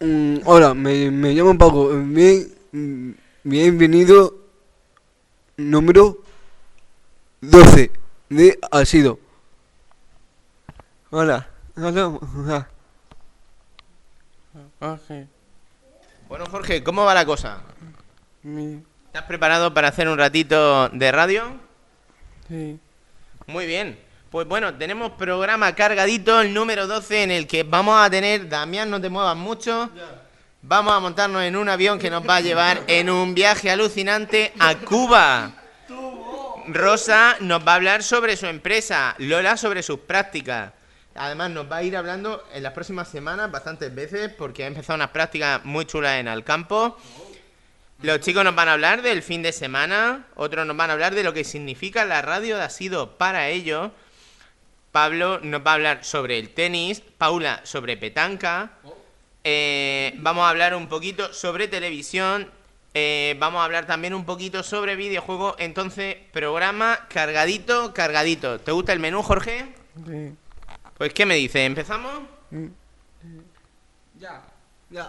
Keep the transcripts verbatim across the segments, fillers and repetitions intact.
Mm, hola, me, me llamo Paco. Bien, mm, bienvenido número doce de Asido. Hola. Hola. Hola. Jorge, Bueno, Jorge, ¿cómo va la cosa? mi, ¿Estás preparado para hacer un ratito de radio? sí, Muy bien. Pues bueno, tenemos programa cargadito, el número doce, en el que vamos a tener... Damián, no te muevas mucho. Vamos a montarnos en un avión que nos va a llevar en un viaje alucinante a Cuba. Rosa nos va a hablar sobre su empresa, Lola sobre sus prácticas. Además nos va a ir hablando en las próximas semanas bastantes veces porque ha empezado unas prácticas muy chulas en Alcampo. Los chicos nos van a hablar del fin de semana, otros nos van a hablar de lo que significa la radio de Asido para ellos. Pablo nos va a hablar sobre el tenis, Paula sobre petanca. Eh, vamos a hablar un poquito sobre televisión. Eh, vamos a hablar también un poquito sobre videojuegos. Entonces, programa cargadito, cargadito. ¿Te gusta el menú, Jorge? sí. Pues, ¿qué me dices? ¿Empezamos? Ya. Ya.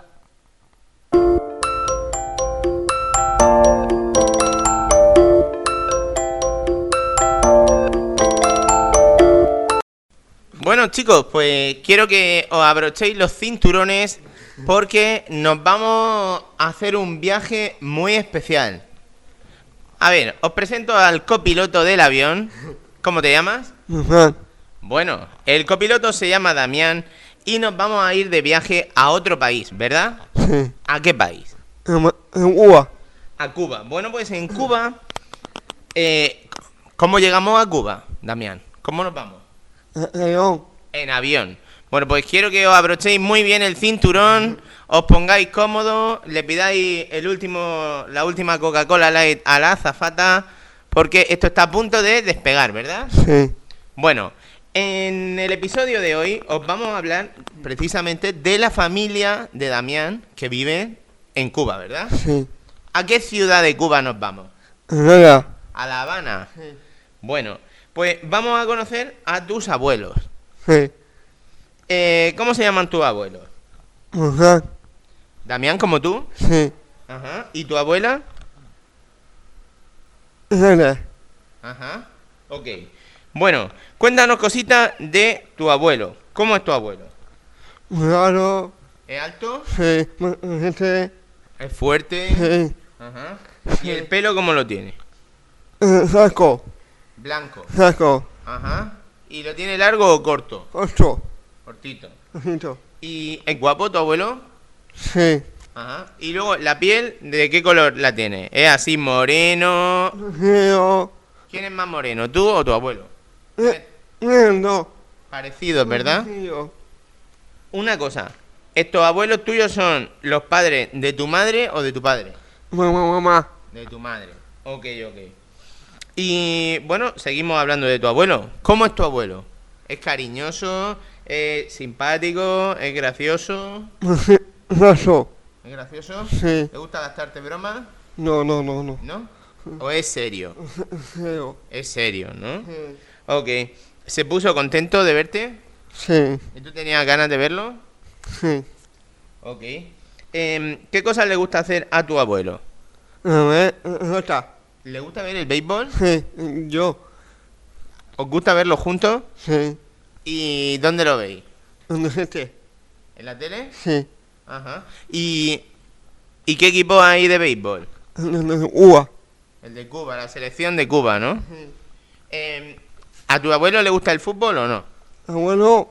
Bueno, chicos, pues quiero que os abrochéis los cinturones porque nos vamos a hacer un viaje muy especial. A ver, os presento al copiloto del avión. ¿Cómo te llamas? Ajá. Bueno, el copiloto se llama Damián y nos vamos a ir de viaje a otro país, ¿verdad? Sí. ¿A qué país? En, en Cuba. A Cuba. Bueno, pues en Cuba... Eh, ¿Cómo llegamos a Cuba, Damián? ¿Cómo nos vamos? En León. En avión. Bueno, pues quiero que os abrochéis muy bien el cinturón, os pongáis cómodos, le pidáis el último, la última Coca-Cola Light a la azafata, porque esto está a punto de despegar, ¿verdad? Sí. Bueno, en el episodio de hoy os vamos a hablar precisamente de la familia de Damián que vive en Cuba, ¿verdad? Sí. ¿A qué ciudad de Cuba nos vamos? Nada. A La Habana. Bueno, pues vamos a conocer a tus abuelos. Sí. Eh, ¿Cómo se llaman tus abuelos? Ajá. Damián, como tú. Sí. Ajá. ¿Y tu abuela? Nada. Ajá. Ok. Bueno, cuéntanos cositas de tu abuelo. ¿Cómo es tu abuelo? Claro. ¿Es alto? Sí. Gente. ¿Es fuerte? Sí. Ajá. ¿Y el pelo cómo lo tiene? Saco. Blanco. Saco. Ajá. ¿Y lo tiene largo o corto? Ocho. Cortito. Ojito. ¿Y es guapo tu abuelo? Sí. Ajá. Y luego, ¿la piel de qué color la tiene? ¿Es así moreno? Río. ¿Quién es más moreno, tú o tu abuelo? Lindo. Parecidos, ¿verdad? Río. Una cosa, ¿estos abuelos tuyos son los padres de tu madre o de tu padre? Mamá, mamá. De tu madre. Ok, ok. Y bueno, seguimos hablando de tu abuelo. ¿Cómo es tu abuelo? ¿Es cariñoso? ¿Es simpático? ¿Es gracioso? Raso. ¿Es gracioso? Sí. ¿Te gusta gastarte bromas? No, no, no, no. ¿No? ¿O es serio? Río. Es serio, ¿no? Sí. Ok. ¿Se puso contento de verte? Sí. ¿Y tú tenías ganas de verlo? Sí. Ok. Em, ¿Qué cosas le gusta hacer a tu abuelo? A ver, ¿dónde está? ¿Le gusta ver el béisbol? Sí. Yo. ¿Os gusta verlo juntos? Sí. ¿Y dónde lo veis? ¿Dónde esté? ¿En la tele? Sí. Ajá. ¿Y, ¿y qué equipo hay de béisbol? Uva. El de Cuba, la selección de Cuba, ¿no? Eh, ¿A tu abuelo le gusta el fútbol o no? Abuelo.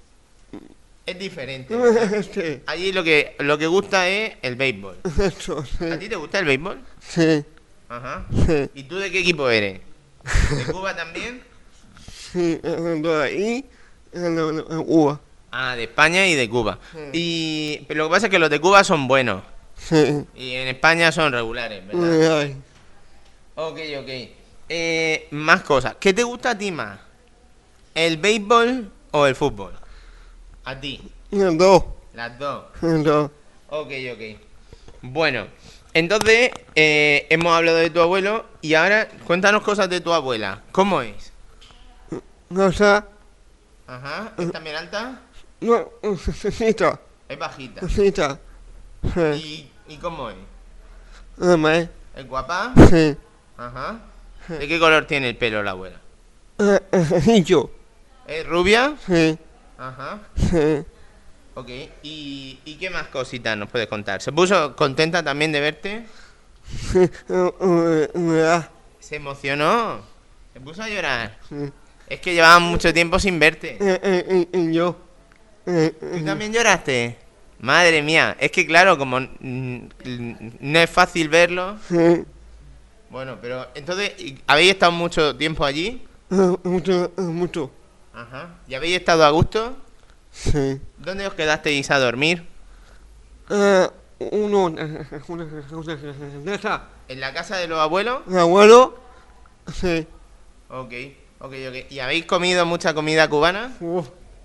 Es diferente, ¿verdad? Este. Allí lo que, lo que gusta es el béisbol. Esto, ¿A sí. ti te gusta el béisbol? Sí. Ajá. Sí. ¿Y tú de qué equipo eres? ¿De Cuba también? Sí. De ahí. Uva. Ah, de España y de Cuba. Y pero lo que pasa es que los de Cuba son buenos. Sí. Y en España son regulares, ¿verdad? Ay. Ok, ok. Eh, más cosas. ¿Qué te gusta a ti más? ¿El béisbol o el fútbol? A ti. Dos. Las dos. Dos. Ok, ok. Bueno, entonces eh, hemos hablado de tu abuelo y ahora cuéntanos cosas de tu abuela. ¿Cómo es? No sé. Ajá. ¿Es también alta? No. Necesita. Es bajita. Necesita. Sí. ¿Y, ¿Y cómo es? Normal. ¿Es guapa? Sí. Ajá. ¿De qué color tiene el pelo la abuela? Eh, Ejercicio. ¿Es rubia? Sí. Ajá. Sí. Ok. ¿Y, ¿Y qué más cositas nos puedes contar? ¿Se puso contenta también de verte? Sí. Eh, eh, eh, ¿Se emocionó? ¿Se puso a llorar? Sí. Es que llevaba mucho tiempo sin verte. Eh, eh, eh, eh, yo. Eh, ¿Tú eh, también lloraste? Madre mía, es que claro, como mm, no es fácil verlo. Sí. Bueno, pero entonces, ¿y- ¿habéis estado mucho tiempo allí? Eh, Mucho, eh, mucho. Ajá. ¿Y habéis estado a gusto? Sí. ¿Dónde os quedasteis a dormir? Eh, uno, eh, una, una, de esa. ¿En la casa de los abuelos? Mi abuelo. Sí. Ok, ok, ok. ¿Y habéis comido mucha comida cubana? Uf.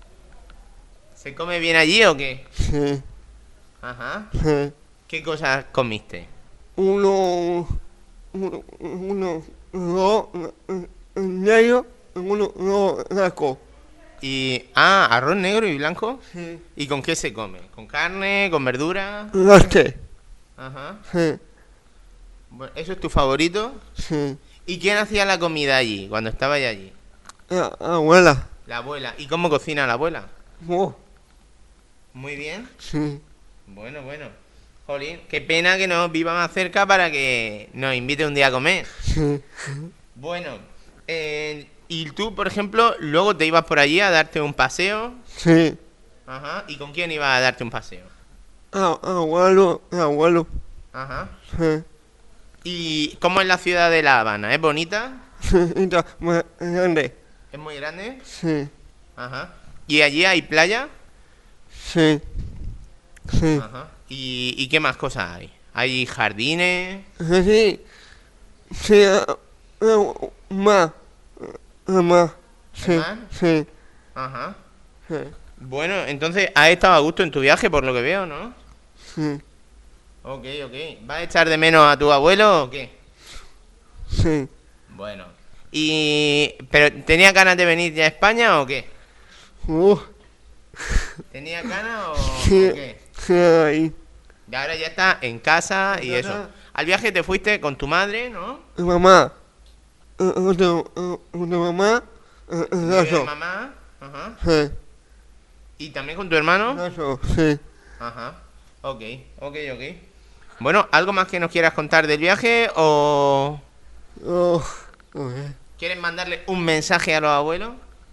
¿Se come bien allí o qué? Sí. Ajá. Sí. ¿Qué cosas comiste? Uno, uno, uno, dos, en medio, uno, dos, blanco. Y... Ah, arroz negro y blanco. Sí. ¿Y con qué se come? ¿Con carne? ¿Con verdura? Laste. Ajá. Sí. Bueno, ¿eso es tu favorito? Sí. ¿Y quién hacía la comida allí, cuando estabais allí? La abuela. La abuela. ¿Y cómo cocina la abuela? Uf. Muy bien. Sí. Bueno, bueno. Jolín, qué pena que no viva más cerca para que nos invite un día a comer. Sí. Bueno, eh, y tú, por ejemplo, luego te ibas por allí a darte un paseo. Sí. Ajá. ¿Y con quién ibas a darte un paseo? A- Abuelo, abuelo. Ajá. Sí. ¿Y cómo es la ciudad de La Habana? ¿Es bonita? Sí. Y está más grande. ¿Es muy grande? Sí. Ajá. ¿Y allí hay playa? Sí. Sí. Ajá. ¿Y, ¿Y qué más cosas hay? ¿Hay jardines? Sí. Sí. eh, eh, Más. Eh, Más. Sí. más? Sí. Ajá. Sí. Bueno, entonces has estado a gusto en tu viaje, por lo que veo, ¿no? Sí. Ok, ok. ¿Vas a echar de menos a tu abuelo o qué? Sí. Bueno. ¿Y... ¿Pero tenías ganas de venir ya a España o qué? Uf. ¿Tenías ganas o, Sí. o qué? Sí. Ahí. Y ahora ya estás en casa y En eso. casa. Al viaje te fuiste con tu madre, ¿no? Mi mamá. Eh, Otra, eh, otra mamá. Eh, eh, Vive Eso. mamá. Ajá. Sí. ¿Y también con tu hermano? Eso. Sí. Ajá. Ok, ok, ok. Bueno, ¿algo más que nos quieras contar del viaje o Oh. Ok. quieres mandarle un mensaje a los abuelos?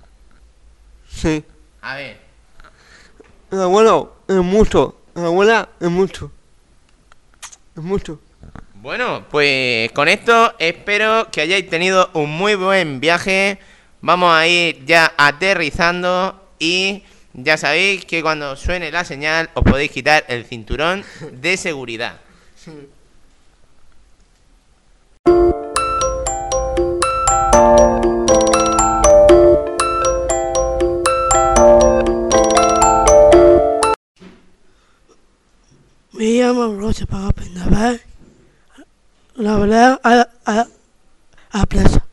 Sí. A ver. El abuelo es mucho. La abuela es mucho. Es mucho. Bueno, pues con esto espero que hayáis tenido un muy buen viaje. Vamos a ir ya aterrizando y ya sabéis que cuando suene la señal os podéis quitar el cinturón de seguridad. Me llamo Rosa para Pendaval. La verdad, a, a, a plaza.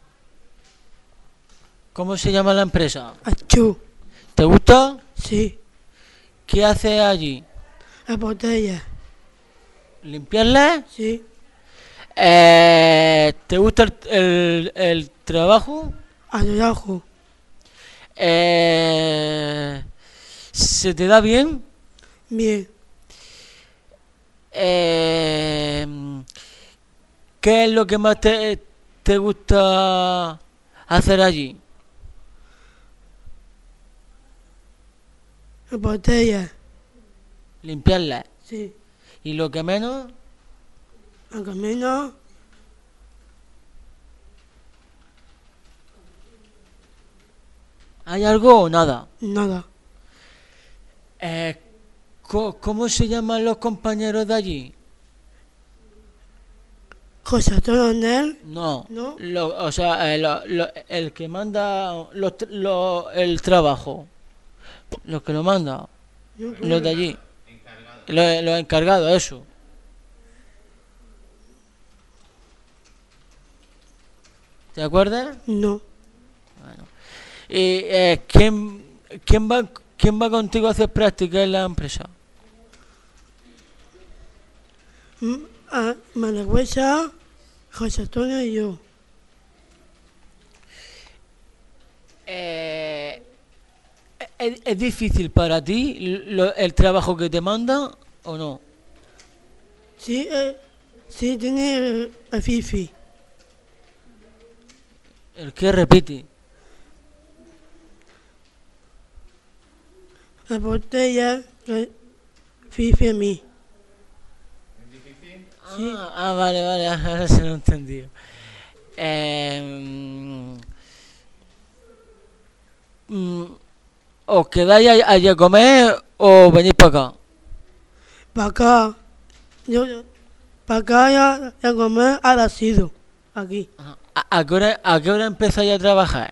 ¿Cómo se llama la empresa? Achú. ¿Te gusta? Sí. ¿Qué haces allí? La botella. ¿Limpiarla? Sí. Eh, ¿Te gusta el, el- el trabajo? Abajo. Eh, ¿Se te da bien? Bien. Eh, ¿Qué es lo que más te, te gusta hacer allí? La botella. Limpiarla. Sí. ¿Y lo que menos? El camino. ¿Hay algo o nada? Nada. Eh, co- ¿Cómo se llaman los compañeros de allí? Cosa todo en él. No, ¿No? lo- o sea, eh, lo- lo- el que manda los tr- lo- el trabajo, los que lo manda, los de allí, los, los encargados, eso. ¿Te acuerdas? No. ¿Y eh, ¿quién, quién va, quién va contigo a hacer práctica en la empresa? mm, a Managüesa, José Antonio y yo. Eh, ¿es, es difícil para ti lo- el trabajo que te manda o no? Sí, eh, sí, tiene el, el Fifi. El que repite. La botella que Fifi a mí. Sí. Ah, ah, vale, vale, ahora se lo he entendido. Eh, mm, ¿Os quedáis ahí- allí a comer o venís para acá? Para acá. Yo, para acá ya, ya comer a las sido. Aquí. Ajá. ¿A, a qué hora, a qué hora empezáis a trabajar?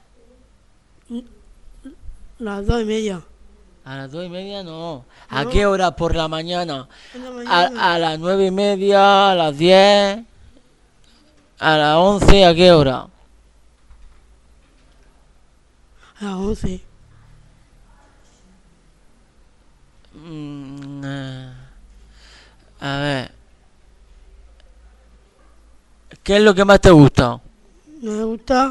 Las dos y media. A las dos y media no. ¿A No. qué hora por la mañana? En la mañana. A, a las nueve y media, a las diez, a las once, ¿a qué hora? A las once. Mm, eh, a ver. ¿Qué es lo que más te gusta? Me gusta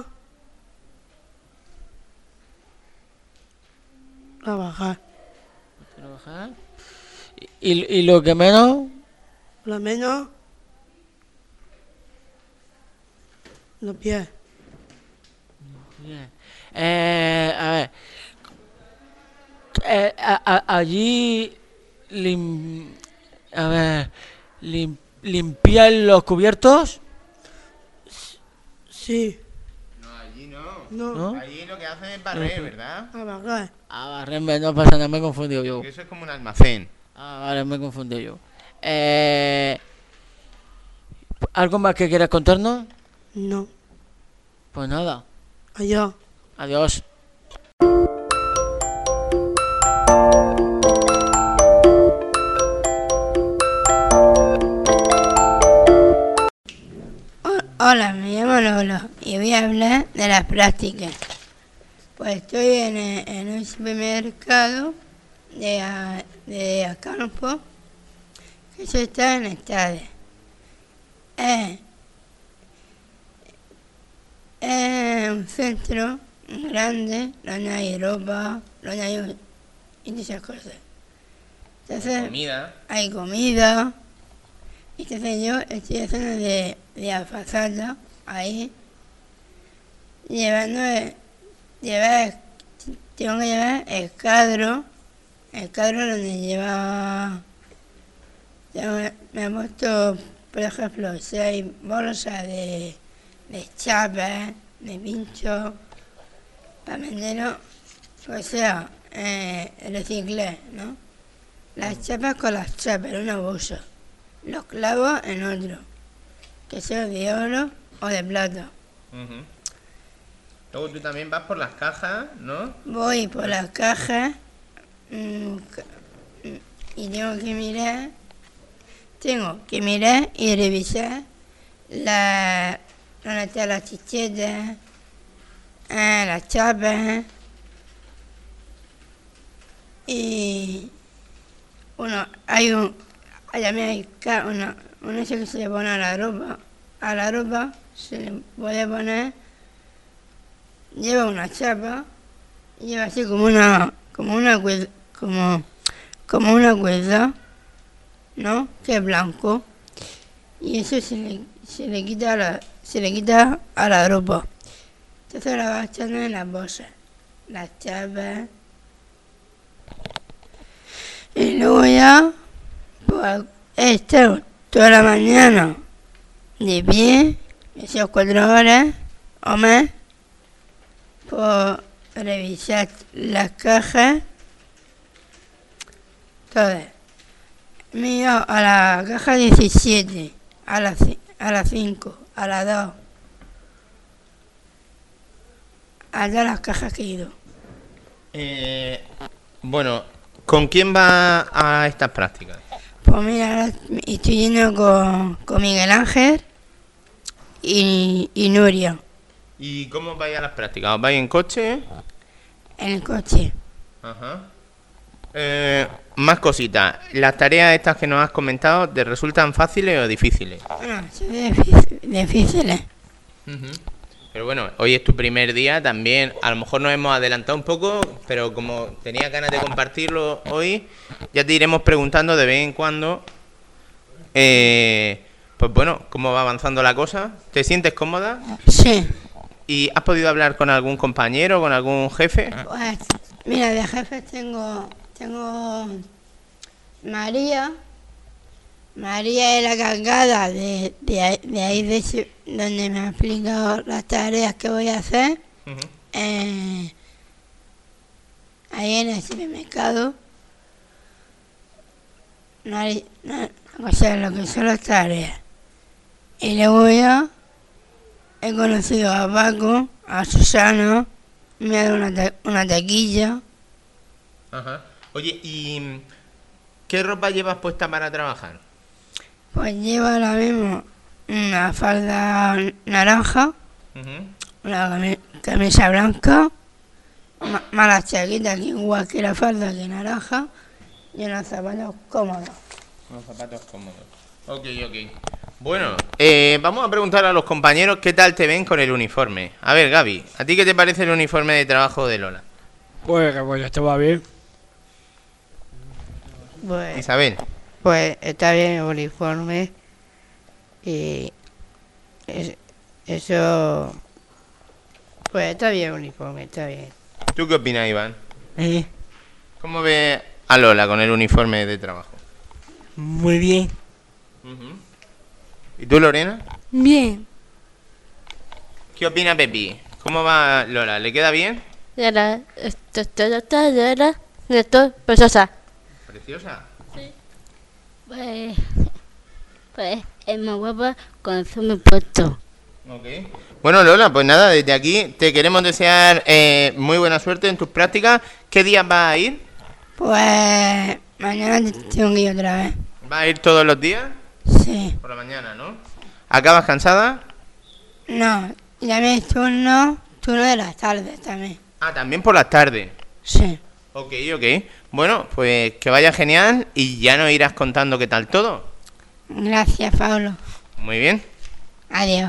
trabajar. ¿Trabajar? ¿Y, y lo que menos? Por lo menos los pies. Bien. Eh, a ver. Eh, a- a- allí. lim- a ver. lim- ¿Limpiar los cubiertos? Sí. No, allí no. No. ¿No? Allí lo que hacen es barrer, ¿verdad? Trabajar. Ah, barrerme, no pasa nada, me he confundido yo. Porque eso es como un almacén. Ah, vale, me he confundido yo. Eh, ¿Algo más que quieras contarnos? No. Pues nada. Allá. Adiós. Hola, me llamo Lolo y voy a hablar de las prácticas. Pues estoy en, eh, en un supermercado de, a- de Acampo, que eso está en Estade. Es, es un centro grande donde hay ropa, donde hay y todas esas cosas. Entonces, Comida. hay comida. Y entonces yo estoy haciendo de, de azafata ahí, llevando, el- llevar, tengo que llevar el cadro, el cadro donde lleva, tengo- me he puesto, por ejemplo, seis bolsas de, de chapas, de pinchos, para venderlo, o sea, eh, reciclar, ¿no? Las chapas con las chapas en una bolsa. Los clavos en otro, que sea de oro o de plata. Ujú. Luego tú también vas por las cajas, ¿no? Voy por las cajas mm, ca- mm, y tengo que mirar, tengo que mirar y revisar la, donde están las chichetas, eh, las chapas y uno, hay un, hay también hay ca- una, un eso que se le pone a la ropa, a la ropa se le puede poner, lleva una chapa, lleva así como una, como una cuerda, como, como una cuerda, ¿no? Que es blanco, y eso se le, se le quita a la, se le quita a la ropa. Entonces la vas echando en las bolsas, las chapas, y luego ya, pues he estado toda la mañana de pie, esas cuatro horas o más, por revisar las cajas, todas. Me he ido a la caja diecisiete, a las ci- a las cinco, a las dos, a todas las cajas que he ido. Eh, bueno, ¿con quién va a estas prácticas? Pues mira, ahora estoy yendo con, con Miguel Ángel y, y Nuria ¿Y cómo vais a las prácticas? ¿Os vais en coche? en el coche. Ajá. Eh, más cositas. ¿Las tareas estas que nos has comentado te resultan fáciles o difíciles? Bueno, son difícil- difíciles. Ujú. Pero bueno, hoy es tu primer día también. A lo mejor nos hemos adelantado un poco, pero como tenía ganas de compartirlo hoy, ya te iremos preguntando de vez en cuando. Eh, pues bueno, ¿cómo va avanzando la cosa? ¿Te sientes cómoda? Sí. ¿Y has podido hablar con algún compañero, con algún jefe? Pues, mira, de jefes tengo, tengo María. María es la cargada de, de, ahí- de ahí, de ese- donde me ha explicado las tareas que voy a hacer. Ujú. Eh, ahí en el supermercado. Nadie, na- o sea, lo que son las tareas. Y luego ya he conocido a Paco, a Susana, me ha dado una, ta- una taquilla. Ajá. Oye, ¿y qué ropa llevas puesta para trabajar? Pues lleva ahora mismo una falda naranja, Ujú. una cami- camisa blanca, ma- malas chaquetas que igual que la falda que naranja y unos zapatos cómodos. Unos zapatos cómodos. Ok, ok. Bueno, eh, vamos a preguntar a los compañeros qué tal te ven con el uniforme. A ver, Gaby, ¿a ti qué te parece el uniforme de trabajo de Lola? Pues que pues estaba bien. Pues, Isabel. pues está bien el uniforme y es- eso, pues está bien el uniforme, está bien. ¿Tú qué opinas, Iván? Eh, ¿Cómo ves a Lola con el uniforme de trabajo? muy bien. Ujú. ¿Y tú, Lorena? Bien. ¿Qué opina Pepi? ¿Cómo va Lola? ¿Le queda bien? Ya la, esto, esto, esto, ya la, esto, preciosa. Preciosa. Pues, pues es más guapa con el zoom puesto. Ok. Bueno, Lola, pues nada, desde aquí te queremos desear eh, muy buena suerte en tus prácticas. ¿Qué días vas a ir? Pues mañana tengo que ir otra vez. ¿Vas a ir todos los días? Sí. Por la mañana, ¿no? ¿Acabas cansada? No, ya mi turno, turno de las tardes también. Ah, también por las tardes. Sí. Ok, ok. Bueno, pues que vaya genial y ya nos irás contando qué tal todo. Gracias, Pablo. Muy bien. Adiós.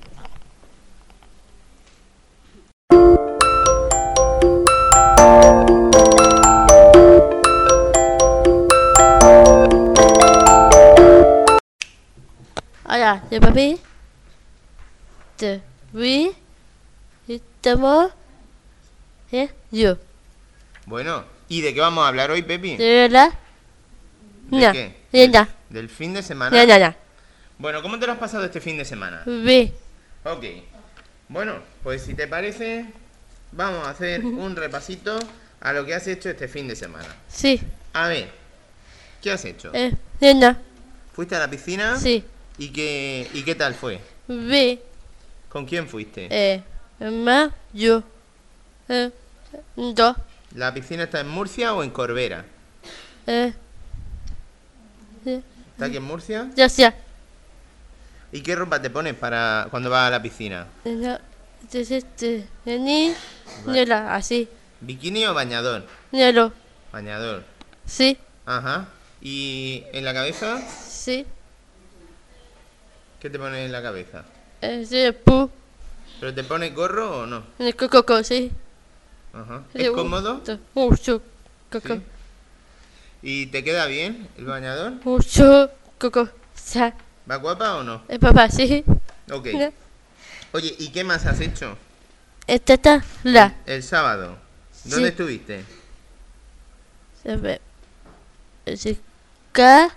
Hola, yo papi. Te vi. Y estamos. ¿Eh? Yo. Bueno, ¿y de qué vamos a hablar hoy, Pepi? ¿De verdad? ¿De Ya. qué? Ya, ya. ¿Del fin de semana? Ya, ya, ya. Bueno, ¿cómo te lo has pasado este fin de semana? Vi. Ok. Bueno, pues si te parece, vamos a hacer un repasito a lo que has hecho este fin de semana. Sí. A ver, ¿qué has hecho? Eh, ya, ya. ¿Fuiste a la piscina? Sí. ¿Y qué, y qué tal fue? Vi. ¿Con quién fuiste? Eh, mamá, yo. Eh, dos. ¿La piscina está en Murcia o en Corbera? Eh. eh, ¿Está aquí en Murcia? Ya sea. ¿Y qué ropa te pones para cuando vas a la piscina? No, entonces, este, ni, ni la, así, ¿Bikini o bañador? ni lo, Bañador. sí, Ajá. ¿Y en la cabeza? sí, ¿Qué te pones en la cabeza? ese pu, ¿Pero te pones gorro o no? el coco, sí. Ajá. Sí, ¿Es uh, cómodo? Mucho, coco, Sí. ¿Y te queda bien el bañador? mucho, coco, sa, ¿Va guapa o no? el papá, sí. Ok. No. Oye, ¿y qué más has hecho? Esta está, la, El sábado. ¿Dónde Sí. estuviste? se ve, ese, K,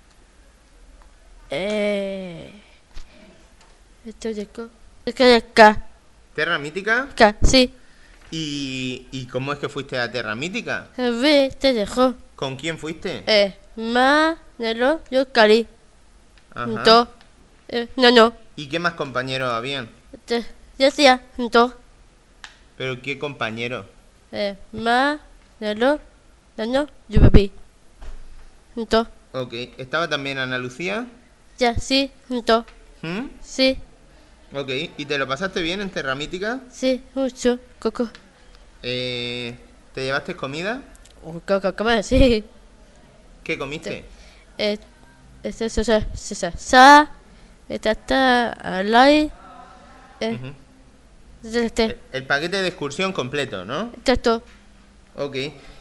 eh, esto de co, es que de K, ¿Terra Mítica? K, sí, ¿Y, ¿Y cómo es que fuiste a Terra Mítica? el B, te dejó, ¿Con quién fuiste? eh, ma, nelo, yo, cari. Ajá. Dos. Eh, no, no. ¿Y qué más compañeros habían? Este, ya sea, dos. ¿Pero qué compañeros? Eh, ma, nelo, no, no, yo bebí. Dos. Ok. ¿Estaba también Ana Lucía? Ya, sí, dos. ¿Mm? Sí, Ok. ¿Y te lo pasaste bien en Terra Mítica? sí, mucho. Coco. Eh, ¿Te llevaste comida? Oh, coco, ¿cómo? Sí. ¿Qué comiste? Eh, este, sa, sa, sa, sa, sa, esta está al aire, eh, Ujú. este, El paquete de excursión completo, ¿no? esto, Ok.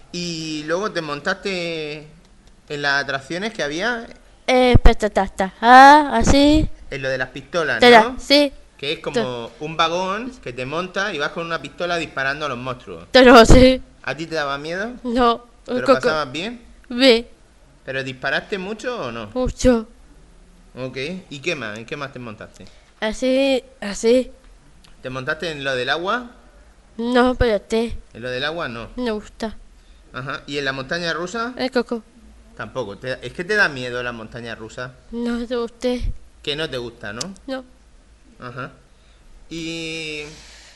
Y luego te montaste en las atracciones que había, eh, petata, ah, así, en lo de las pistolas, te da, ¿no? sí, Que es como un vagón que te monta y vas con una pistola disparando a los monstruos. pero sí, ¿A ti te daba miedo? no, ¿Pero coco, pasabas bien? ve, ¿Pero disparaste mucho o no? mucho, Ok. ¿Y qué más? ¿En qué más te montaste? así, así, ¿Te montaste en lo del agua? no, pero te, En lo del agua no. me gusta, Ajá. ¿Y en la montaña rusa? el coco, Tampoco. Te- es que te da miedo la montaña rusa. no te guste, Que no te gusta, ¿no? no, Ajá. Y...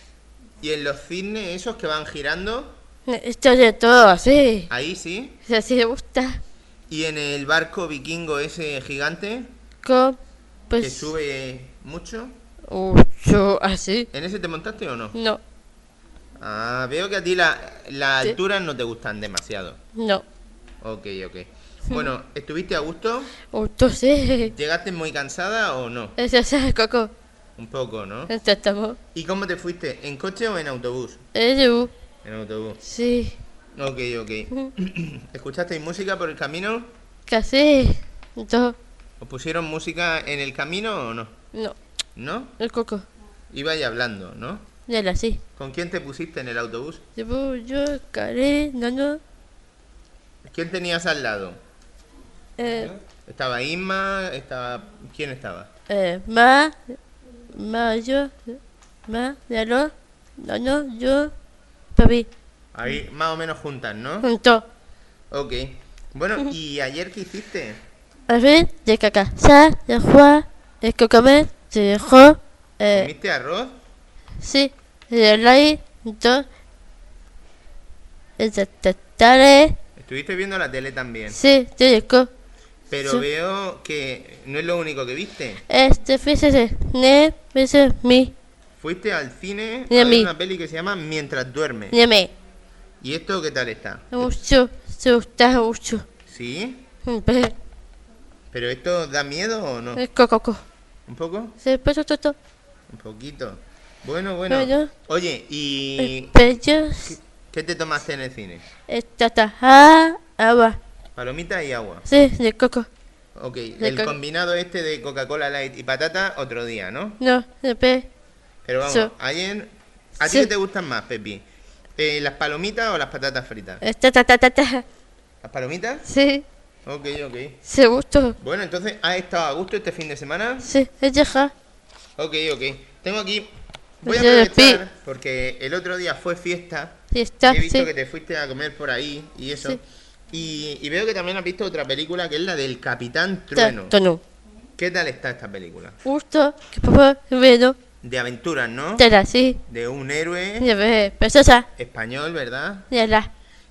¿Y en los cisnes esos que van girando? esto de todo así, Ahí sí. así te gusta, ¿Y en el barco vikingo ese gigante con, que pues, sube mucho? mucho, así, ¿En ese te montaste o no? no, Ah, veo que a ti la- las Sí. alturas no te gustan demasiado. no, Ok, ok. Bueno, ¿estuviste a gusto? gusto sí, ¿Llegaste muy cansada o no? ese es el coco, Un poco, ¿no? estamos, ¿Y cómo te fuiste? ¿En coche o en autobús? el En autobús. sí, Ok, ok. ¿Escuchasteis música por el camino? casi, dos, ¿Os pusieron música en el camino o no? no, ¿No? el coco, Ibais hablando, ¿no? ya la sí, ¿Con quién te pusiste en el autobús? yo, yo, Karen, no, no, ¿Quién tenías al lado? eh, ¿Estaba Isma? ¿Estaba... ¿Quién estaba? eh, ma, ma, yo, ma, ya no, no, no, yo, papi, Ahí más o menos juntas, ¿no? junto, Ok. Bueno, ¿y ayer qué hiciste? a ver, de caca, sa, de jugar, el cocomer, se dejó, eh, ¿Comiste arroz? sí, el aire, dos, el tatare, Estuviste viendo la tele también. sí, te dejó, Pero Sí. veo que no es lo único que viste. este, fíjese, ne, fíjese, mi, Fuiste al cine Y a a ver mí. una peli que se llama Mientras duermes. Dime, ¿Y esto qué tal está? mucho, se gusta mucho. ¿Sí? Ve, ¿Pero esto da miedo o no? el coco, ¿Un poco? se puso todo, Un poquito. Bueno, bueno. Bueno. Oye, ¿y pellos, qué te tomaste en el cine? esta taja, agua, Palomitas y agua. sí, de coco, Ok, De el co- combinado este de Coca-Cola Light y patata, otro día, ¿no? no, de pe, Pero vamos, Sí. ayer... ¿A ti Sí. qué te gustan más, Pepi? Eh, ¿Las palomitas o las patatas fritas? esta ta ta ta ta, ¿Las palomitas? sí, Ok, ok. se gustó, Bueno, entonces, ¿has estado a gusto este fin de semana? sí, es deja, Ok, ok. Tengo aquí... Voy a Ese aprovechar porque el otro día fue fiesta. y está, He visto sí, que te fuiste a comer por ahí y eso. Sí. Y, y veo que también has visto otra película que es la del Capitán ta, Trueno. tono, ¿Qué tal está esta película? gusto, que papá, bueno, De aventuras, ¿no? te la, sí, De un héroe ya ve, preciosa, español, ¿verdad? ya la,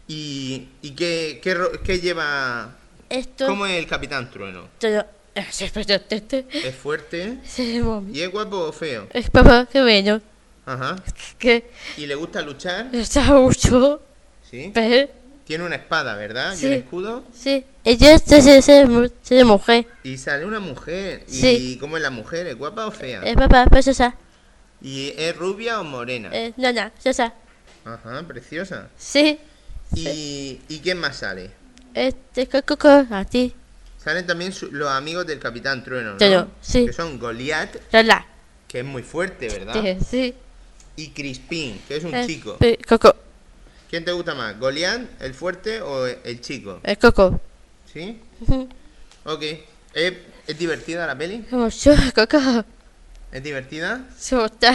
¿Y, y qué, qué, ro- qué lleva? esto, ¿Cómo es el Capitán Trueno? todo, es especialmente, este, ¿Es fuerte? sí, mami, ¿Y es guapo o feo? es papá, que bueno, Ajá. que ¿Y le gusta luchar? está mucho, ¿Sí? pe, Tiene una espada, ¿verdad? ¿Y Sí. un escudo? sí, ella se, se, se, se mujer, Y sale una mujer. ¿Y Sí. cómo es la mujer? ¿Es guapa o fea? es papá, preciosa, ¿Y es rubia o morena? eh, no, no, preciosa, Ajá, preciosa. sí, ¿Y, ¿y quién más sale? este coco, a ti, Salen también su- los amigos del Capitán Trueno, ¿no? Trueno, sí. Que son Goliath, la, la, que es muy fuerte, ¿verdad? sí, sí, Y Crispín, que es un eh, chico. pe- coco, ¿Quién te gusta más? ¿Goliath, el fuerte o el chico? el coco, ¿Sí? ujú, Ok. ¿Es, es divertida la peli? mucho, coco, ¿Es divertida? se gusta,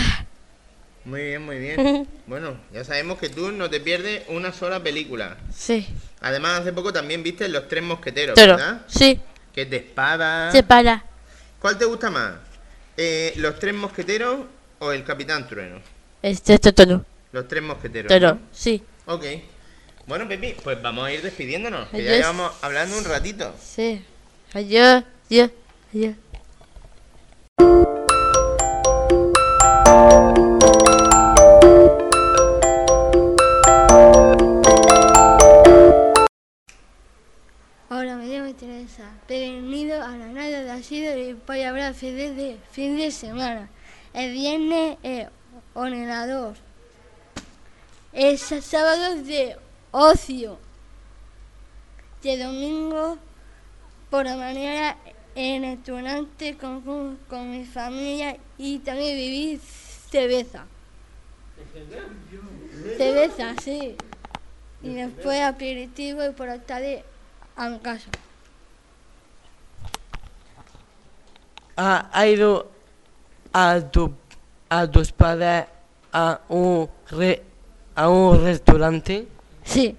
Muy bien, muy bien. ujú, Bueno, ya sabemos que tú no te pierdes una sola película. sí, Además, hace poco también viste Los Tres Mosqueteros, pero, ¿verdad? sí, Que es de espada. se para, ¿Cuál te gusta más? Eh, ¿Los Tres Mosqueteros o el Capitán Trueno? este tono, Los Tres Mosqueteros. pero, ¿no? sí, Ok. Bueno, Pepi, pues vamos a ir despidiéndonos, que ya Adiós. llevamos hablando un ratito. sí, adiós, adiós, adiós. Hola, me llamo cerveza. Bienvenido a la nada de ácido y voy a hablar de, de fin de semana. El viernes es ordenador. El sábado es de ocio. De domingo por la mañana en el restaurante con, con, con mi familia y también viví cerveza. Cerveza, sí. Y después aperitivo y por la tarde a mi casa. ¿Ha, ha ido a tu a tus padres a un re, a un restaurante? Sí.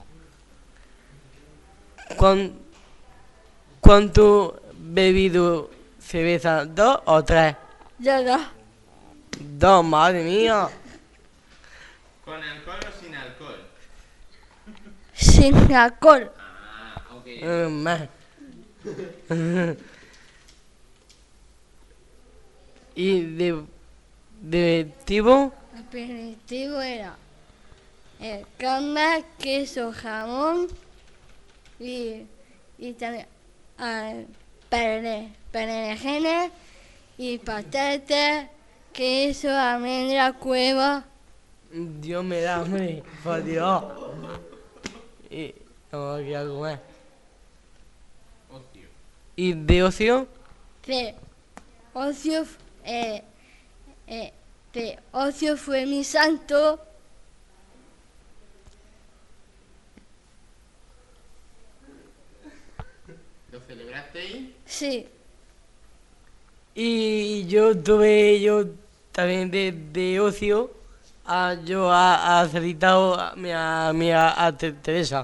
¿Cuán, ¿Cuánto bebido cerveza? ¿Dos o tres? Ya, ya. Dos, madre mía. ¿Con alcohol o sin alcohol? Sin alcohol. Ah, ok. Eh, más. ¿Y de, de tipo? Aperitivo era el carne, queso, jamón y, y también uh, berenjenas y patatas, queso, almendra, cueva. Dios me da hambre, por Dios. Y no voy a comer. Ocio. ¿Y de ocio? De ocio, eh, eh, de ocio fue mi santo. ¿Lo celebrasteis? Sí. Y yo tuve, yo también de, de ocio, a, yo ha, ha felicitado a mi, a, mi, a, a Te- Teresa.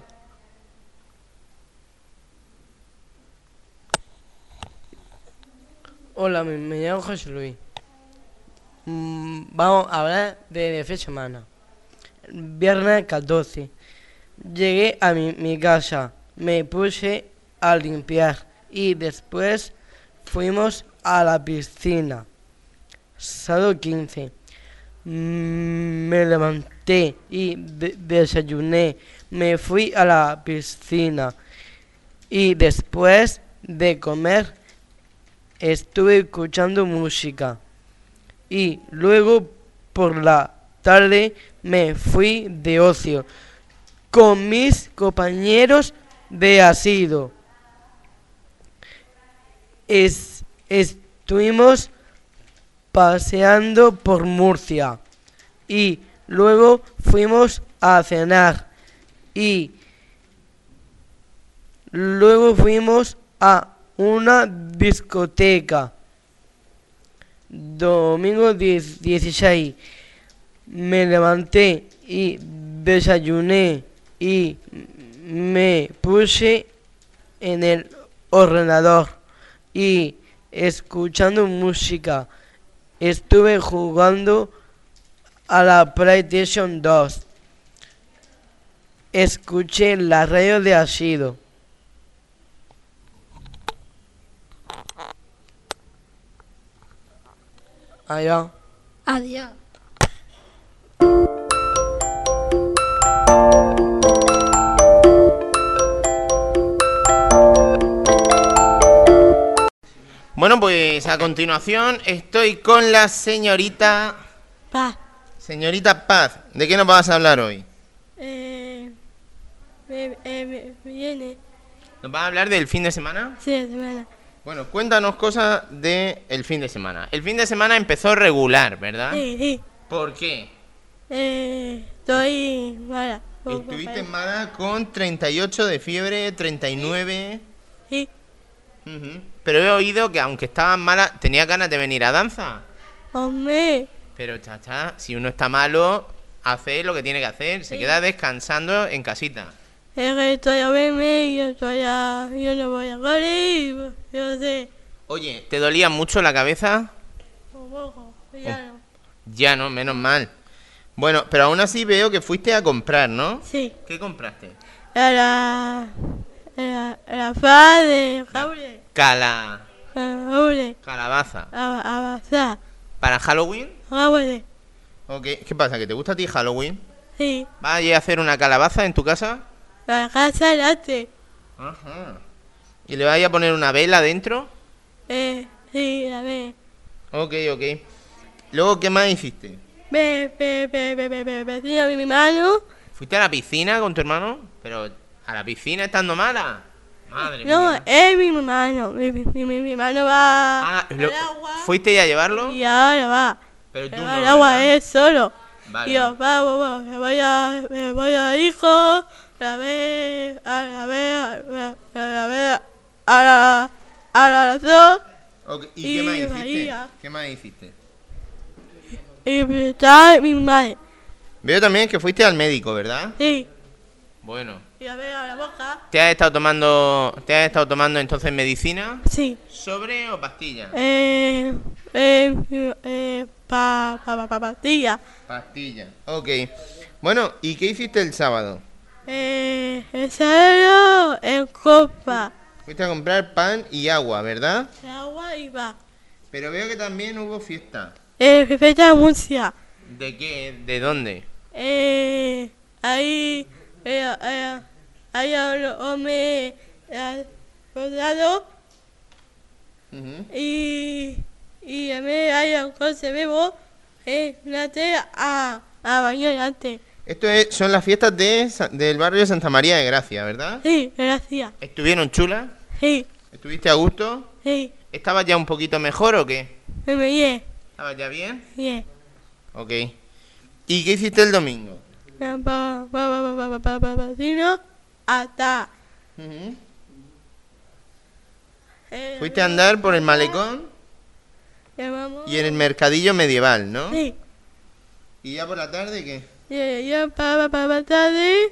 Hola, me, me llamo José Luis. Mm, vamos a hablar de, de fin de semana. Viernes catorce. Llegué a mi, mi casa, me puse a limpiar y después fuimos a la piscina. Sábado quince. Mm, me levanté y de- desayuné. Me fui a la piscina y después de comer estuve escuchando música. Y luego por la tarde me fui de ocio con mis compañeros de asilo. Es, estuvimos paseando por Murcia y luego fuimos a cenar y luego fuimos a una discoteca. Domingo dieciséis. Me levanté y desayuné y me puse en el ordenador y escuchando música. Estuve jugando a la PlayStation dos. Escuché la radio de Asido. Allá. Adiós. Bueno, pues a continuación estoy con la señorita... Pa. Señorita Paz. ¿De qué nos vas a hablar hoy? Eh, me, eh, me viene. ¿Nos vas a hablar del fin de semana? Sí, de semana. Bueno, cuéntanos cosas del fin de semana. El fin de semana empezó regular, ¿verdad? Sí, sí. ¿Por qué? Eh, estoy mala. por Estuviste papá. mala con treinta y ocho de fiebre, treinta y nueve... Sí. Ujú. Pero he oído que aunque estabas mala, tenías ganas de venir a danza. Hombre. Pero chacha, si uno está malo, hace lo que tiene que hacer. Se Sí. queda descansando en casita. Es que estoy a verme y yo estoy a... Yo no voy a correr. Yo sé. Oye, ¿te dolía mucho la cabeza? Un poco. Ya no. Ya no, menos mal. Bueno, pero aún así veo que fuiste a comprar, ¿no? Sí. ¿Qué compraste? Era... Era... Era fa de Jaule. Cala... Jaule. Calabaza. Avanzar. ¿Para Halloween? Jaule. ¿O qué? ¿Qué pasa? ¿Que te gusta a ti Halloween? Sí. ¿Vas a ir a hacer una calabaza en tu casa? La casa la hace. Ajá. ¿Y le vais a poner una vela dentro? Eh, sí, a ver. Ok, ok. Luego, ¿qué más hiciste? Ve, ve, ve, ve, ve, ve, ve, ve, mi mano. ¿Fuiste a la piscina con tu hermano? Pero, ¿a la piscina estando mala? Madre No, mía. es mi mano. Mi, mi, mi, mi mano va Ah, lo- al agua. ¿fuiste ya a llevarlo? Y ahora va. Pero tú Pero no, el agua ¿verdad? es solo. Vale. Y yo, va, va, va, me voy a, me voy a hijo, a ver, a la vez, a la vez, a la, a la dos, Ok, ¿y qué más y hiciste? María. ¿Qué más hiciste? y está mi madre. Veo también que fuiste al médico, ¿verdad? Sí, Bueno. y a ver a la boca. ¿Te has estado tomando, te has estado tomando entonces medicina? Sí. ¿Sobre o pastilla? Eh, eh, eh, pa, pa, pa, pa, pastilla. Pastilla. Ok. Bueno, ¿y qué hiciste el sábado? Eh, el cerebro en copa. Fuiste a comprar pan y agua, ¿verdad? El agua y va. Pero veo que también hubo fiesta. Eh, fecha de Murcia. ¿De qué? ¿De dónde? Eh, ahí, eh, eh, hay un hombre eh, soldado Ujú. y, y a mí hay un coche vivo eh, la tela a, a bañar antes. Esto es, son las fiestas de, Sa- del barrio de Santa María de Gracia, ¿verdad? Sí, gracias. ¿Estuvieron chulas? Sí, ¿Estuviste a gusto? sí, ¿Estabas ya un poquito mejor o qué? me veía, ¿Estabas ya bien? bien. Ok. ¿Y qué hiciste el domingo? Pa, pa, pa, pa, pa, pa, pa, pa, pa, sino hasta. Ujú. eh, Fuiste a andar por el malecón llamamos- y en el mercadillo medieval, ¿no? Sí, ¿Y ya por la tarde qué? y yo para pa, pa, tarde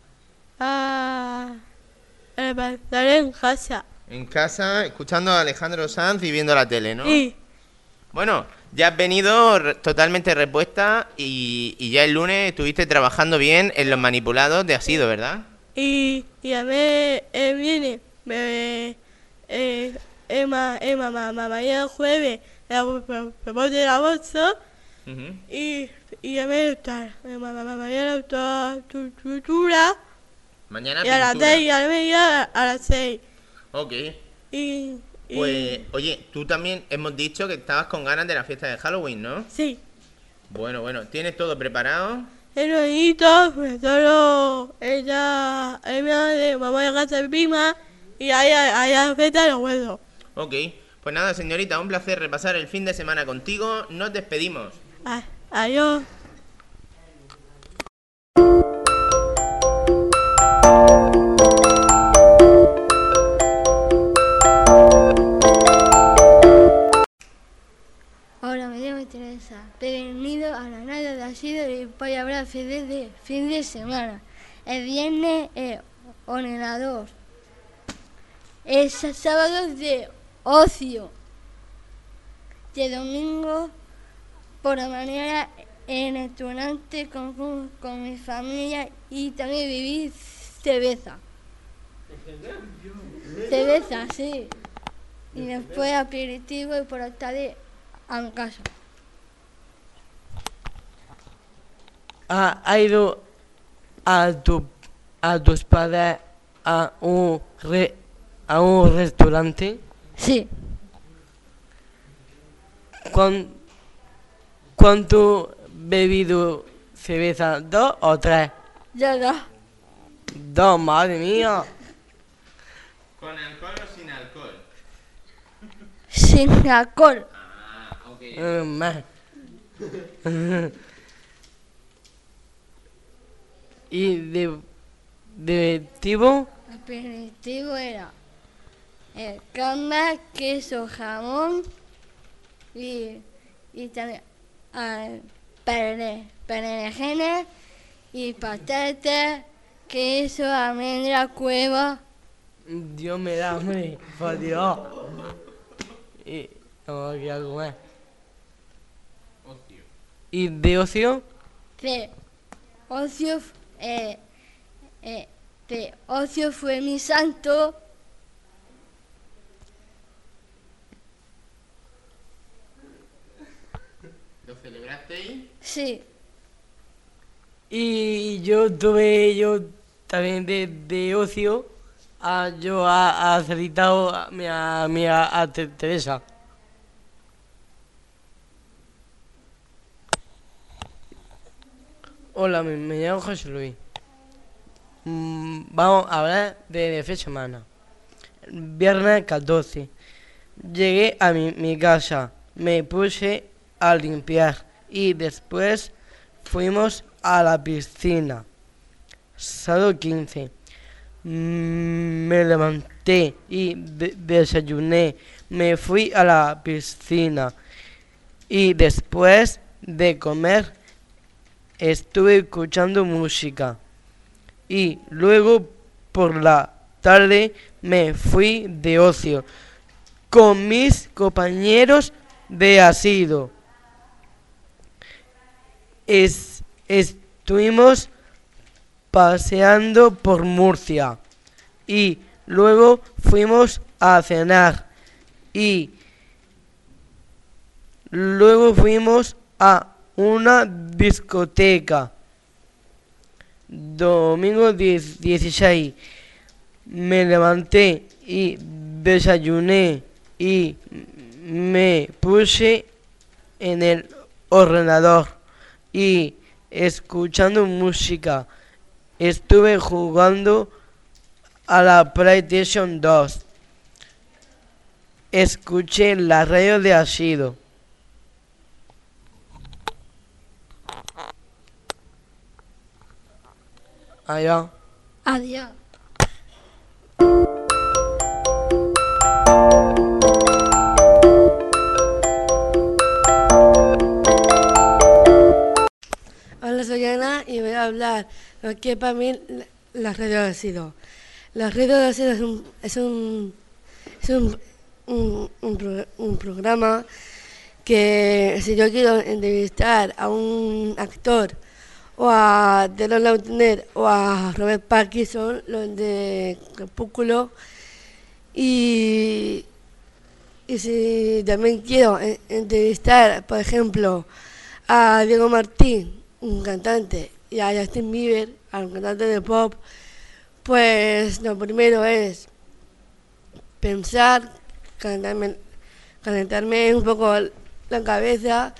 a. a pasar en casa. En casa, escuchando a Alejandro Sanz y viendo la tele, ¿no? Sí, Bueno, ya has venido re- totalmente repuesta y, y ya el lunes estuviste trabajando bien en los manipulados de Asido, ¿verdad? y, y a mí eh, viene, me, eh, Emma, Emma, mamá, mañana jueves, la, me pone de la bolsa Ujú. y, y a mí está, mamá, mamá, mañana toda tu cultura Mañana y a las pintura. seis y a la media a las seis. Ok. Y, y Pues, oye, tú también hemos dicho que estabas con ganas de la fiesta de Halloween, ¿no? sí, Bueno, bueno, ¿tienes todo preparado? el bonito, pues solo ella, ella de mamá de casa de prima y ahí hay la fiesta de los huesos. Ok. Pues nada, señorita, un placer repasar el fin de semana contigo. Nos despedimos. Ah, adiós. Hola, me llamo Teresa. Bienvenido a la nada de Asido y voy a hablar de, de fin de semana. El viernes es ordenador. El sábado es de ocio. Y el domingo por la mañana en el restaurante con, con, con mi familia y también viví cerveza. Cerveza, sí. Y después aperitivo y por la tarde a mi casa. ¿Ha, ha ido a, tu, a tus padres a un, re, a un restaurante? Sí, ¿Cuán, ¿Cuánto bebido cerveza? ¿Dos o tres? ya da. Dos, madre mía. ¿Con alcohol o sin alcohol? Sin alcohol. Ah, ok. Eh, me- ¿Y de, de tipo? Aperitivo era el carne, queso, jamón y, y también uh, berenjenas y patatas, queso, almendra, cueva. Dios me da hambre, por Dios. Y no voy a comer. Ocio. ¿Y de ocio? De ocio, eh, eh, de ocio fue mi santo. ¿Lo celebrasteis? Sí, Y yo tuve yo también de, de ocio Ah, yo ha, ha citado a mi, a, mi, a, a Te- Teresa. Hola, me, me llamo José Luis. Mm, vamos a hablar de, de fin de semana. Viernes catorce. Llegué a mi, mi casa, me puse a limpiar y después fuimos a la piscina. Sábado quince. Mm, Me levanté y de- desayuné. Me fui a la piscina y después de comer estuve escuchando música. Y luego por la tarde me fui de ocio con mis compañeros de asilo. Es- estuvimos paseando por Murcia y luego fuimos a cenar y luego fuimos a una discoteca. Domingo diez dieciséis. Me levanté y desayuné y me puse en el ordenador y escuchando música. Estuve jugando a la PlayStation dos. Escuché la radio de Asido. Allá. Adiós. Hola, soy Ana y voy a hablar lo que para mí la- la radio de ácido. La radio de ácido es un, es un, es un, un, un pro- un programa que si yo quiero entrevistar a un actor o a Taylor Lautner o a Robert Pattinson, los de Crepúsculo, y, y si también quiero eh, entrevistar, por ejemplo, a Diego Martín, un cantante, y a Justin Bieber, a un cantante de pop, pues lo primero es pensar, calentarme, calentarme un poco la cabeza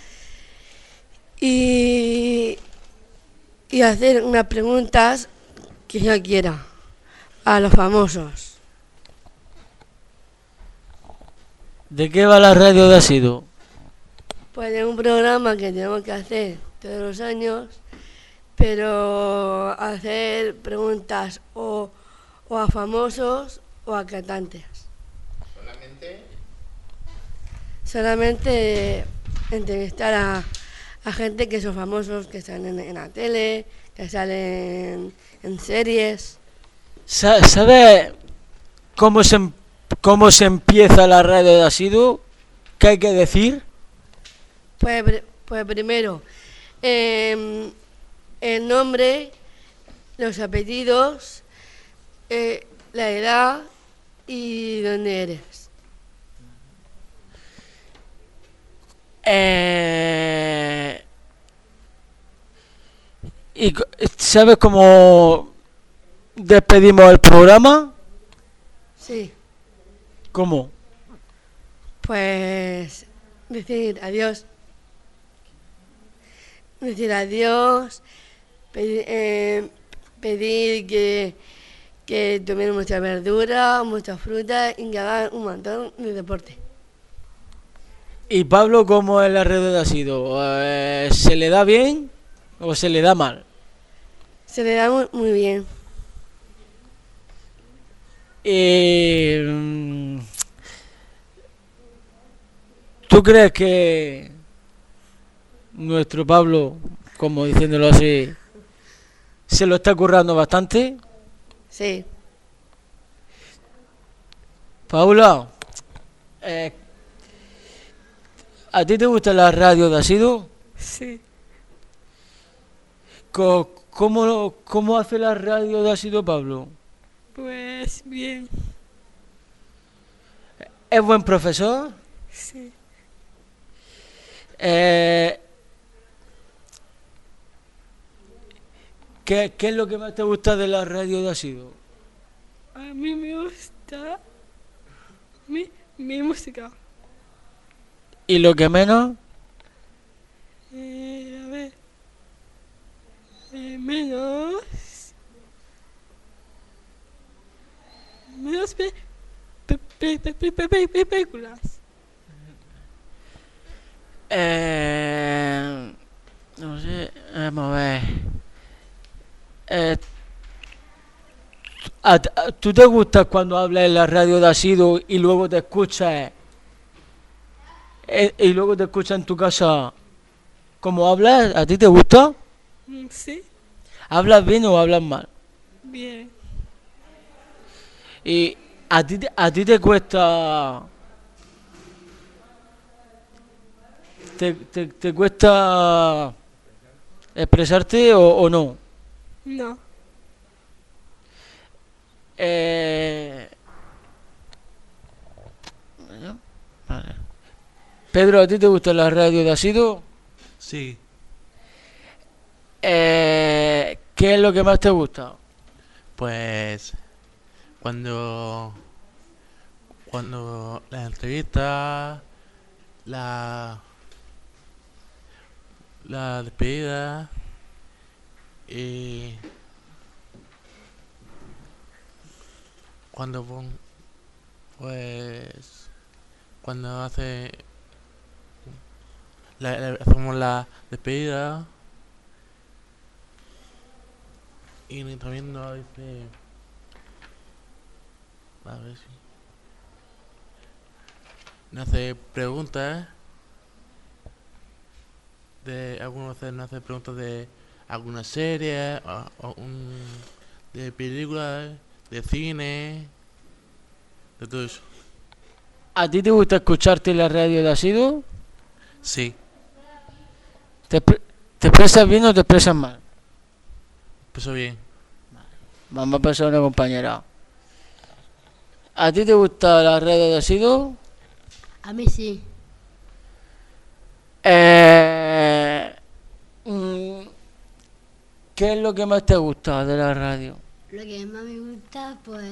y, y hacer unas preguntas que yo quiera a los famosos. ¿De qué va la radio de Asido? Pues es un programa que tenemos que hacer todos los años, pero hacer preguntas o, o a famosos o a cantantes. Solamente. Solamente entrevistar a, a gente que son famosos, que salen en la tele, que salen en series. Sa- ¿Sabe cómo se, em- cómo se empieza la radio de Asido? ¿Qué hay que decir? Pues, pri- pues primero, em, el nombre, los apellidos, eh, la edad y dónde eres. Eh, ¿Y co- sabes cómo despedimos el programa? Sí, ¿Cómo? pues decir adiós. Decir adiós, pedir, eh, pedir que, que tomen mucha verdura, mucha fruta y que hagan un montón de deporte. ¿Y Pablo cómo es la radio de Asido? Eh, ¿Se le da bien o se le da mal? Se le da muy, muy bien. Eh, mm, ¿Tú crees que nuestro Pablo, como diciéndolo así, se lo está currando bastante? Sí, Paula, eh, ¿a ti te gusta la radio de Asido? Sí. Co- ¿Cómo, cómo hace la radio de Asido Pablo? Pues bien. ¿Es buen profesor? Sí. Eh, ¿qué, qué es lo que más te gusta de la radio de Asido? A mí me gusta mi, mi música. ¿Y lo que menos? Eh, a ver. Eh, menos. Menos pe, pe, pe, pe, pe, pe, pe- pe- películas. Eh, no sé, vamos a ver. Eh, ¿a, a- ¿Tú te gusta cuando hablas en la radio de Asido y luego te escuchas eh, y luego te escuchas en tu casa cómo hablas? ¿A ti te gusta? Mm, sí, ¿Hablas bien o hablas mal? bien. ¿Y a ti, te- a ti te cuesta... ¿Te, te, te cuesta expresarte o, o no? No, Eh... bueno, vale. Pedro, ¿a ti te gusta la radio de Asido? Sí, Eh, ¿qué es lo que más te gusta? pues cuando cuando la entrevista, la la despedida y cuando pon- pues cuando hace la, la- hacemos la despedida y también nos dice a ver si nos hace preguntas de algunas veces nos hace preguntas de alguna serie o, o un, de películas, de cine, de todo eso. ¿A ti te gusta escucharte en la radio de Asido? Sí, ¿Te, expre- te expresas bien o te expresas mal? pues bien. Vamos a pasar a una compañera. ¿A ti te gusta la radio de Asido? A mí sí. Eh, mm, ¿Qué es lo que más te gusta de la radio? Lo que más me gusta, pues.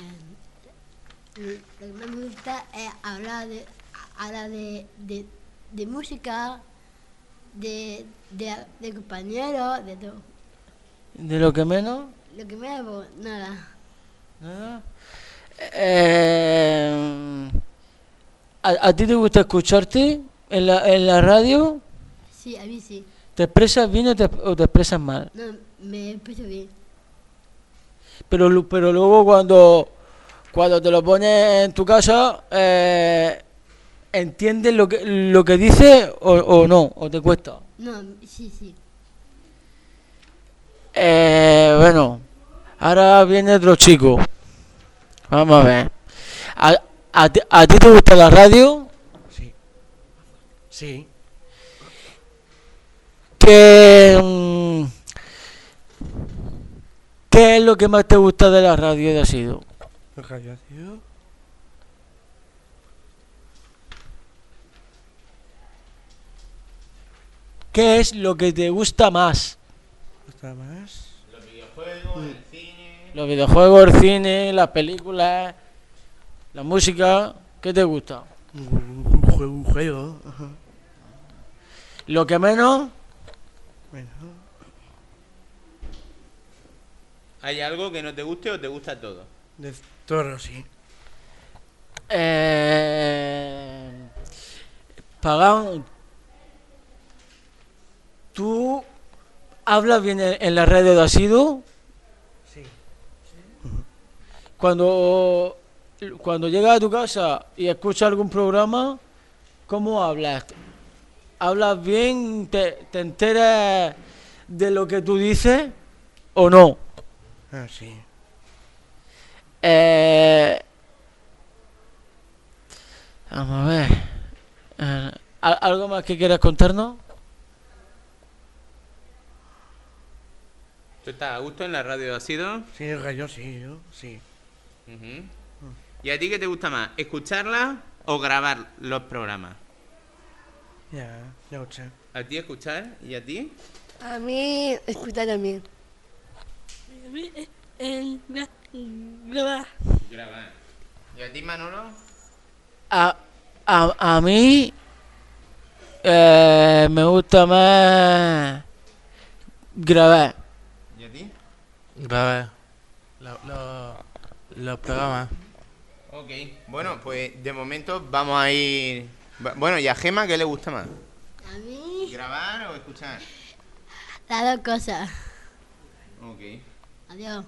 Lo que más me gusta es hablar de, hablar de, de, de música, de, de, de compañeros, de todo. ¿De lo que menos? Lo que me hago, nada. ¿Nada? Eh, ¿a, a ti te gusta escucharte en la, en la radio? Sí, a mí sí. ¿Te expresas bien o te, o te expresas mal? No, me expreso bien. Pero, lu- pero luego cuando, cuando te lo pones en tu casa, eh, ¿entiendes lo que, lo que dice o, o no? ¿O te cuesta? No, sí, sí. Eh, bueno, ahora viene otro chico. Vamos a ver. ¿A, a, ti- a ti te gusta la radio? Sí. Sí. ¿Qué, mm, ¿Qué es lo que más te gusta de la radio de Asido? ¿La radio Asido? ¿Qué es lo que te gusta más? ¿Gusta más? Los videojuegos, el cine. Los videojuegos, el cine, las películas, la música. ¿Qué te gusta? Un juego, un juego. Ajá. Lo que menos, Bueno. ¿Hay algo que no te guste o te gusta todo? De toro, sí. eh, Pagán, ¿tú hablas bien en, en la radio de Asido? Sí. Cuando, cuando llegas a tu casa y escuchas algún programa, ¿cómo hablas? ¿Hablas bien? ¿Te, te enteras de lo que tú dices o no? Ah, sí. Eh, vamos a ver. Eh, ¿al- ¿Algo más que quieras contarnos? ¿Tú estás a gusto en la radio de Asido? Sí, el gallo, sí, yo, sí. Ujú. ¿Y a ti qué te gusta más? ¿Escucharla o grabar los programas? Ya, ya lo sé. ¿A ti escuchar y a ti? A mí, escuchar también. A mí, eh, en la, Grabar. Grabar. ¿Y a ti, Manolo? A, a, a mí eh, me gusta más grabar. ¿Y a ti? Grabar. Lo- lo- Los programas. Ok. Bueno, pues de momento vamos a ir... va- Bueno, ¿y a Gema qué le gusta más? A mí, ¿Grabar o escuchar? las dos cosas. Ok. Adiós.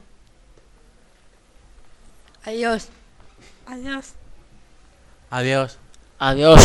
Adiós. Adiós. Adiós. Adiós.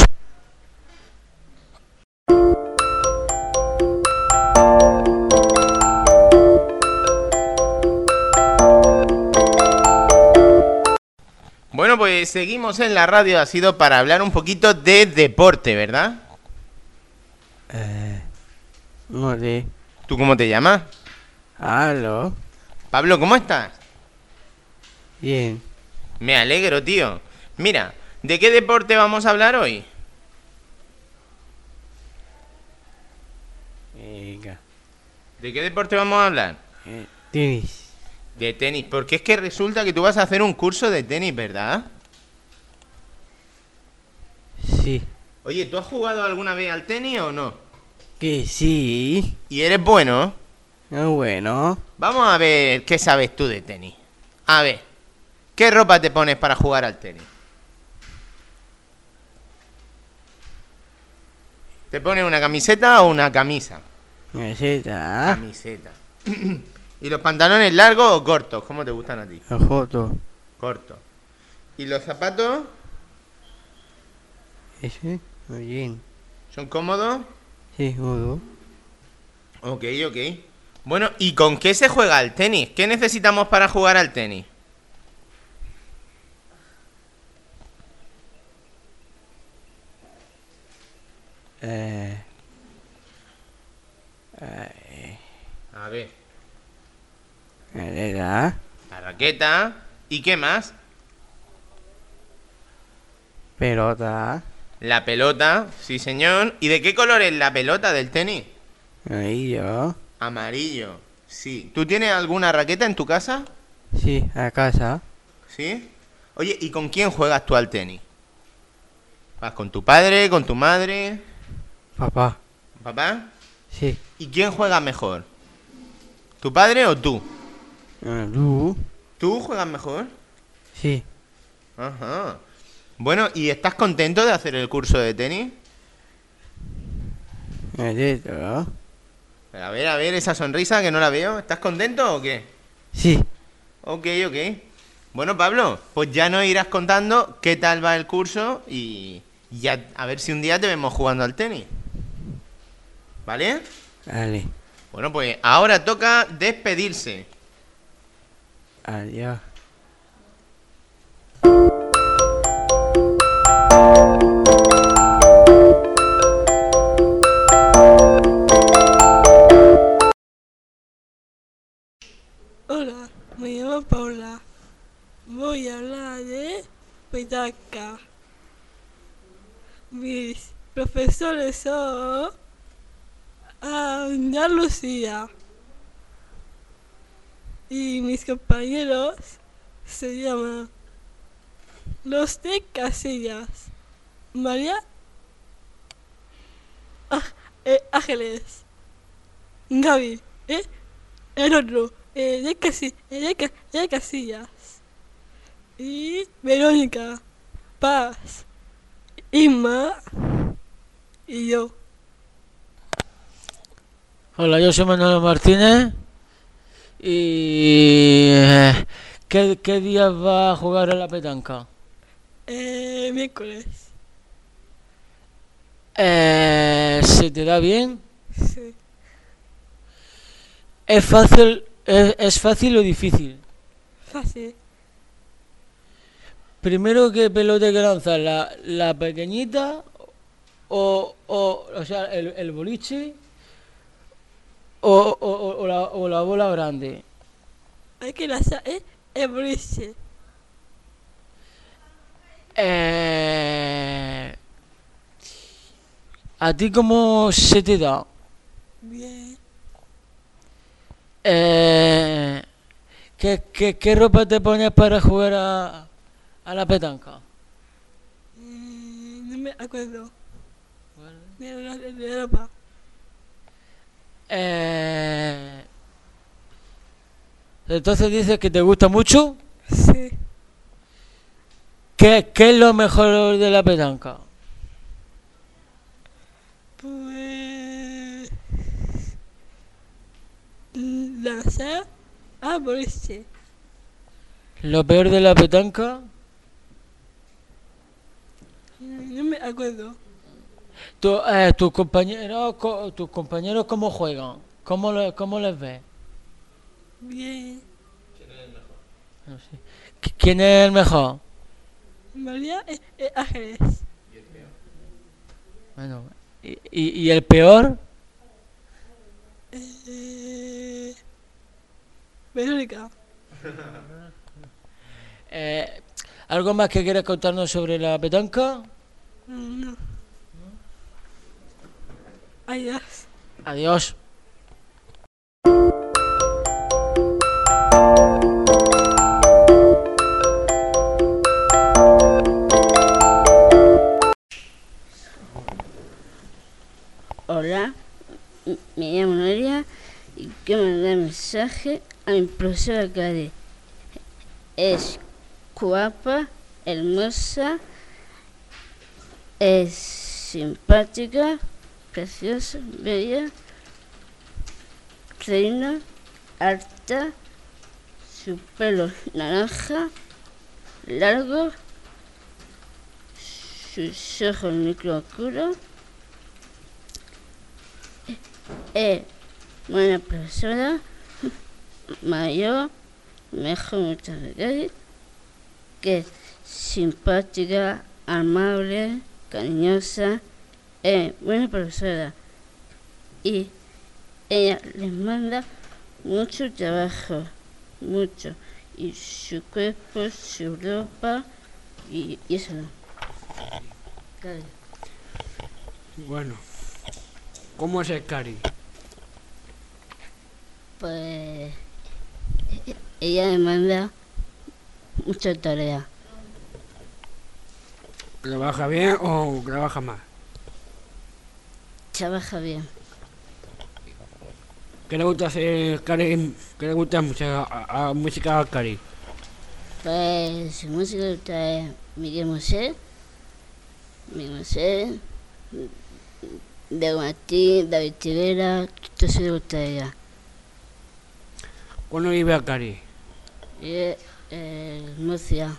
Bueno, pues seguimos en la radio. Ha sido para hablar un poquito de deporte, ¿verdad? Eh, no sé. ¿Tú cómo te llamas? Aló. Pablo, ¿cómo estás? Bien. Me alegro, tío. Mira, ¿de qué deporte vamos a hablar hoy? Venga. ¿De qué deporte vamos a hablar? Eh, tenis. De tenis, porque es que resulta que tú vas a hacer un curso de tenis, ¿verdad? Sí. Oye, ¿tú has jugado alguna vez al tenis o no? Que sí. ¿Y eres bueno? Ah, bueno. Vamos a ver qué sabes tú de tenis. A ver, ¿qué ropa te pones para jugar al tenis? ¿Te pones una camiseta o una camisa? Meseta. Camiseta. ¿Y los pantalones largos o cortos? ¿Cómo te gustan a ti? La foto. Cortos. ¿Y los zapatos? Ese. Muy bien. ¿Son cómodos? Sí, uno. Ok, ok. Bueno, ¿y con qué se juega al tenis? ¿Qué necesitamos para jugar al tenis? Eh. Eh. A ver, Meseta. la raqueta. ¿Y qué más? Pelota. La pelota, sí señor. ¿Y de qué color es la pelota del tenis? Ahí yo. Amarillo, sí. ¿Tú tienes alguna raqueta en tu casa? Sí, a casa. ¿Sí? Oye, ¿y con quién juegas tú al tenis? ¿Vas con tu padre, con tu madre, Papá. papá? Sí. ¿Y quién juega mejor? ¿Tu padre o tú? Ah, ¿tú? ¿Tú juegas mejor? Sí. Ajá. Bueno, ¿y estás contento de hacer el curso de tenis? Meseta. Pero a ver, a ver, esa sonrisa que no la veo. ¿Estás contento o qué? Sí. Ok, ok. Bueno, Pablo, pues ya nos irás contando qué tal va el curso y ya a ver si un día te vemos jugando al tenis. ¿Vale? Vale. Bueno, pues ahora toca despedirse. Adiós. Hola, me llamo Paula. Voy a hablar de petanca. Mis profesores son Ana Lucía. Y mis compañeros se llaman Los de Casillas. María Ah, eh, Ángeles. Gaby. Eh, el otro. Eh, de, Casi, eh, de, Ca- de Casillas. Y Verónica. Paz. Inma. Y yo. Hola, yo soy Manuel Martínez. ¿Y eh, qué, qué día va a jugar a la petanca? Eh, miércoles. Eh, ¿se te da bien? Sí. ¿Es fácil, es, es fácil o difícil? Fácil. Primero, ¿qué pelota hay que lanzar? ¿La, la pequeñita o, o, o sea, el, el boliche o, o, o- o la, o la bola grande? Hay que lanzar eh, el boliche. Eh, ¿A ti cómo se te da? Bien. Eh, ¿Qué, qué, qué ropa te pones para jugar a, a la petanca? Mm, no me acuerdo. De la, de la ropa. Eh, entonces dices que te gusta mucho. Sí. ¿Qué, qué es lo mejor de la petanca? Pues... lanzar a morirse. ¿Lo peor de la petanca? No me acuerdo. Tu, eh, tus compañeros, co- tus compañeros ¿cómo juegan? ¿Cómo, le- cómo les ves? Bien. No sé. ¿Qui- ¿Quién es el mejor? María es, es Ángeles. Bueno, ¿y, y, y el peor? Eh, Verónica. Eh, ¿Algo más que quieras contarnos sobre la petanca? No. Adiós. Adiós. Hola, m- me llamo Noelia y quiero mandar un mensaje a mi profesora Cari. Es guapa, hermosa, es simpática, preciosa, bella, reina, alta, su pelo naranja, largo, sus ojos micro oscuros. Es buena profesora, mayor, mejor muchas veces, que es simpática, amable, cariñosa, es buena profesora y ella les manda mucho trabajo, mucho, y su cuerpo, su ropa y, y eso no. Cari. Bueno, ¿cómo es el Cari? Pues ella me manda muchas tareas. ¿Trabaja bien o trabaja mal? Trabaja bien. ¿Qué le gusta hacer Cari? ¿Qué le gusta música, a, a música al Cari? Pues su música es Miguel Mosé, Miguel Mosé, de Martín, David Tibera, todo eso le gusta a ella. ¿Cuándo vive a Cari? Y es eh, Murcia,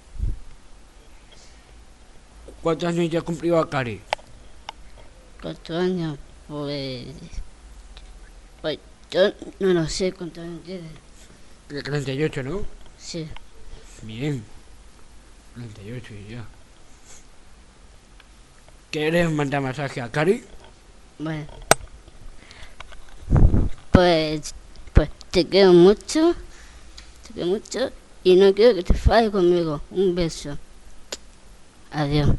¿Cuántos años ya cumplió a Cari? cuatro años, pues... Pues yo no lo sé cuántos años tiene. De treinta y ocho, ¿no? Sí. Bien. treinta y ocho y ya. ¿Quieres mandar mensaje a Cari? Bueno. Pues... Pues te quiero mucho, te quiero mucho y no quiero que te falles conmigo. Un beso. Adiós.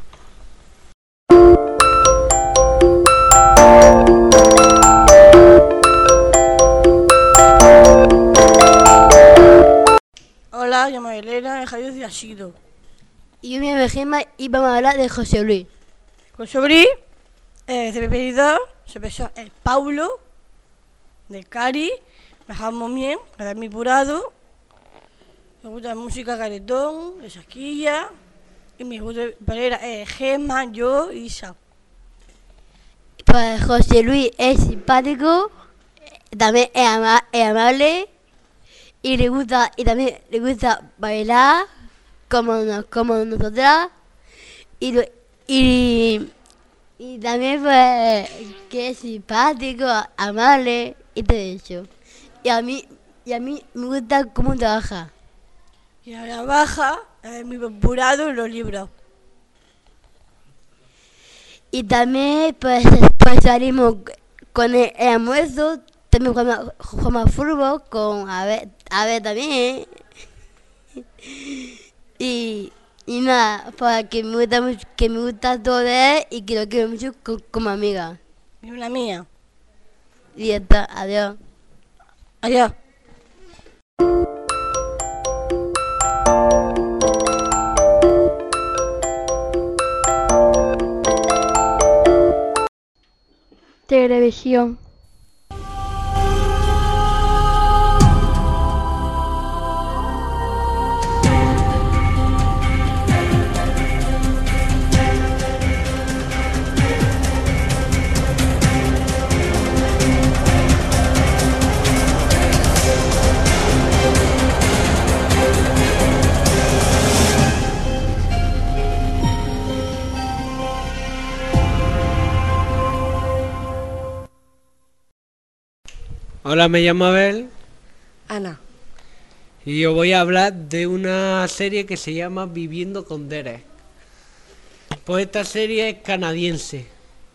Hola, llamo a Elena, de Javier de Asido. Y yo me llamo Gemma y vamos a hablar de José Luis. José Luis, eh, de Peperido, se empezó el Paulo, de Cari, me dejamos bien, me mi purado, me gusta la música caretón, de Saquilla, y mi gusta palera es Gemma, yo y Isa. Pues José Luis es simpático, también es, ama- es amable y le gusta y también le gusta bailar como, nos- como nosotras y, lo- y, y también pues que es simpático, amable y todo eso. Y a mí y a mí me gusta cómo trabaja. Y a la baja, eh, mi purado y los libros. Y también pues, pues salimos con el, el almuerzo, también jugamos, jugamos fútbol con a ver, a ver también. Y, y nada, pues que me gusta mucho, que me gusta todo de él y que lo quiero mucho co- como amiga. Y una mía. Y ya está, adiós. Adiós. televisión. Hola, me llamo Abel Ana. y yo voy a hablar de una serie que se llama Viviendo con Derek. Pues esta serie es canadiense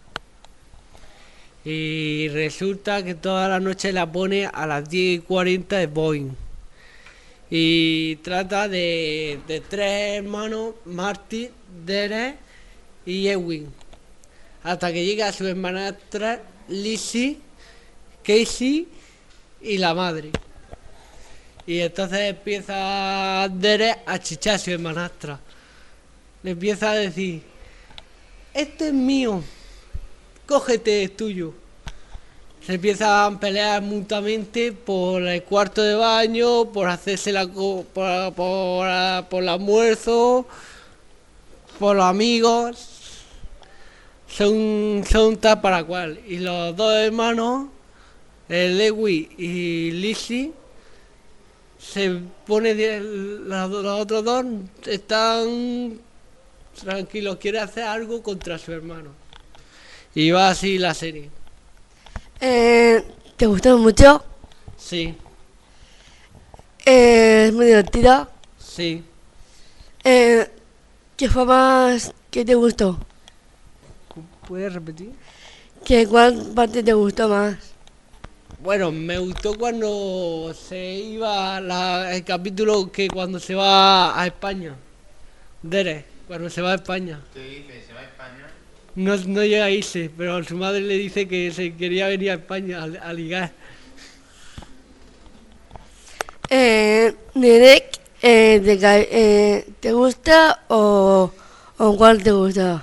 y resulta que toda la noche la pone a las diez y cuarenta de Boeing y trata de, de tres hermanos, Marty, Derek y Edwin, hasta que llega a su hermanastra Lizzie, Casey y la madre. Y entonces empieza Derek a chichar a su hermanastra. Le empieza a decir: este es mío, cógete, es tuyo. Se empiezan a pelear mutuamente por el cuarto de baño, por hacerse la co- por, por, por el almuerzo, por los amigos. Son, son tal para cual. Y los dos hermanos, el Lewis y Lizzie, se pone de, los, los otros dos están tranquilos, quiere hacer algo contra su hermano. Y va así la serie. Eh, ¿Te gustó mucho? Sí, Eh, es muy divertida. sí. Eh, ¿Qué fue más que te gustó? ¿Puedes repetir? ¿Qué, ¿Cuál parte te gustó más? Bueno, me gustó cuando se iba la- el capítulo que cuando se va a España. Derek, cuando se va a España. ¿Qué dices? ¿Se va a España? No, no llega a irse, pero su madre le dice que se quería venir a España a, a ligar. Eh, Derek, eh, te, ca- eh, ¿te gusta o, o cuál te gusta?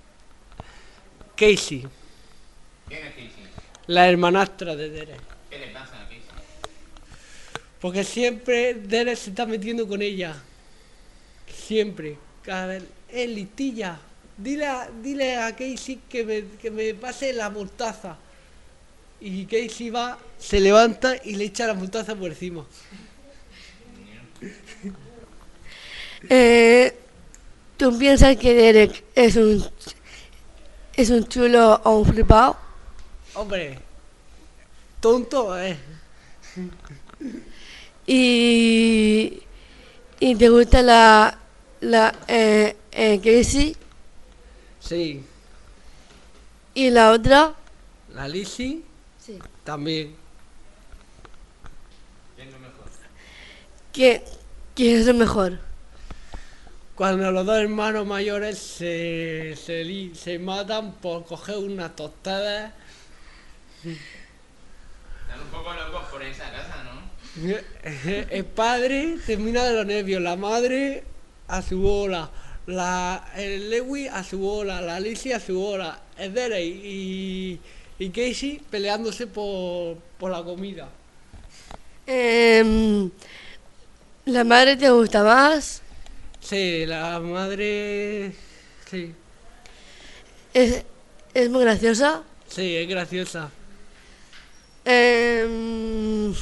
Casey, ¿Quién es Casey? la hermanastra de Derek. ¿Qué le pasa a Casey? Porque siempre Derek se está metiendo con ella. Siempre. Cada vez. Eh, listilla. Dile a, dile a Casey que me, que me pase la mostaza. Y Casey va, se levanta y le echa la mostaza por encima. Eh, ¿Tú piensas que Derek es un es un chulo o un flipado? Hombre, tonto, eh. Y, y te gusta la la eh, eh, Casey Sí. y la otra. La Lizzie Sí. también. ¿Quién es lo mejor? ¿Qué, ¿Quién es lo mejor? Cuando los dos hermanos mayores se, se, li- se matan por coger una tostada. Están un poco locos por esa casa, ¿no? El padre termina de los nervios, la madre a su bola, la, el Lewis a su bola, la Alicia a su bola, el Derek y, y Casey peleándose por, por la comida. Em, ¿La madre te gusta más? Sí, la madre... Sí, ¿Es, es muy graciosa? sí, es graciosa. Em,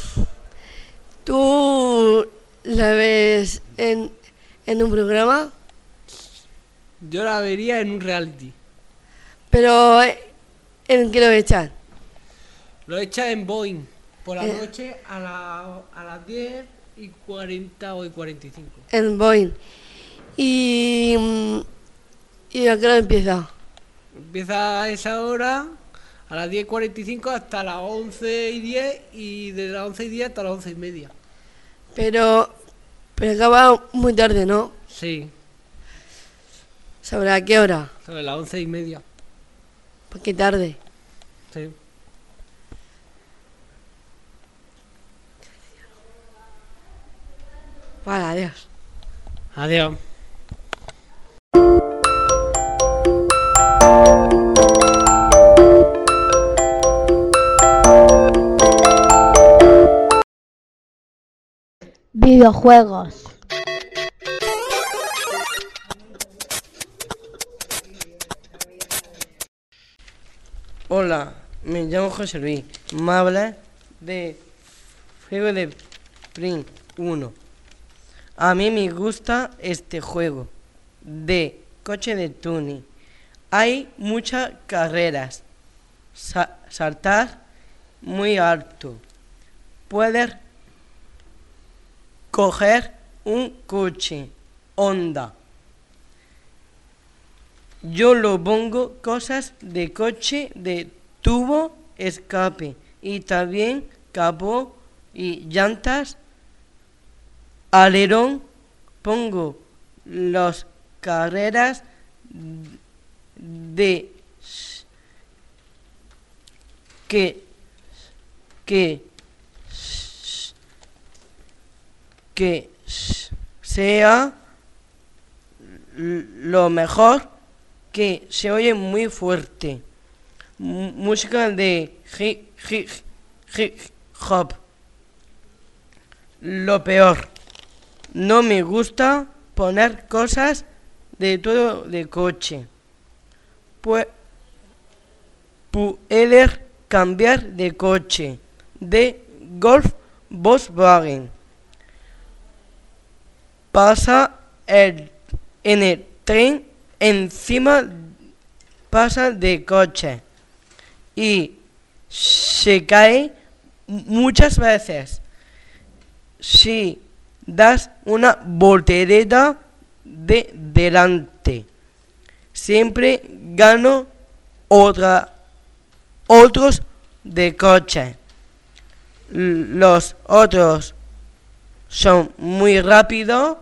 ¿Tú la ves en, en un programa? Yo la vería en un reality. Pero eh, ¿en qué lo echan? Lo echa en Boeing por la Eh. noche a, la, a las diez y cuarenta o y cuarenta y cinco. En Boeing. Y, mm, ¿y a qué hora empieza? Empieza a esa hora, a las diez y cuarenta y cinco hasta las once y diez y de las once y diez hasta las once y media. Pero, pero acaba muy tarde, ¿no? Sí, ¿Sobre a qué hora? sobre las once y media. ¿Por qué tarde? Sí. Vale, adiós. Adiós. videojuegos. Hola, me llamo José Luis. Me habla de juego de Sprint uno. A mí me gusta este juego de coche de tuning. Hay muchas carreras. Sa- saltar muy alto. Puedes coger un coche Honda. Yo lo pongo cosas de coche de tubo escape y también capó y llantas, alerón. Pongo las carreras de que que que sea lo mejor, que se oye muy fuerte. M- música de hip, hip, hip hop. Lo peor, no me gusta poner cosas de todo de coche. Pues puedes cambiar de coche, de Golf Volkswagen. Pasa el, en el tren encima, pasa de coche y se cae muchas veces. Si das una voltereta de delante, siempre gano otra, otros de coche. L- Los otros son muy rápidos.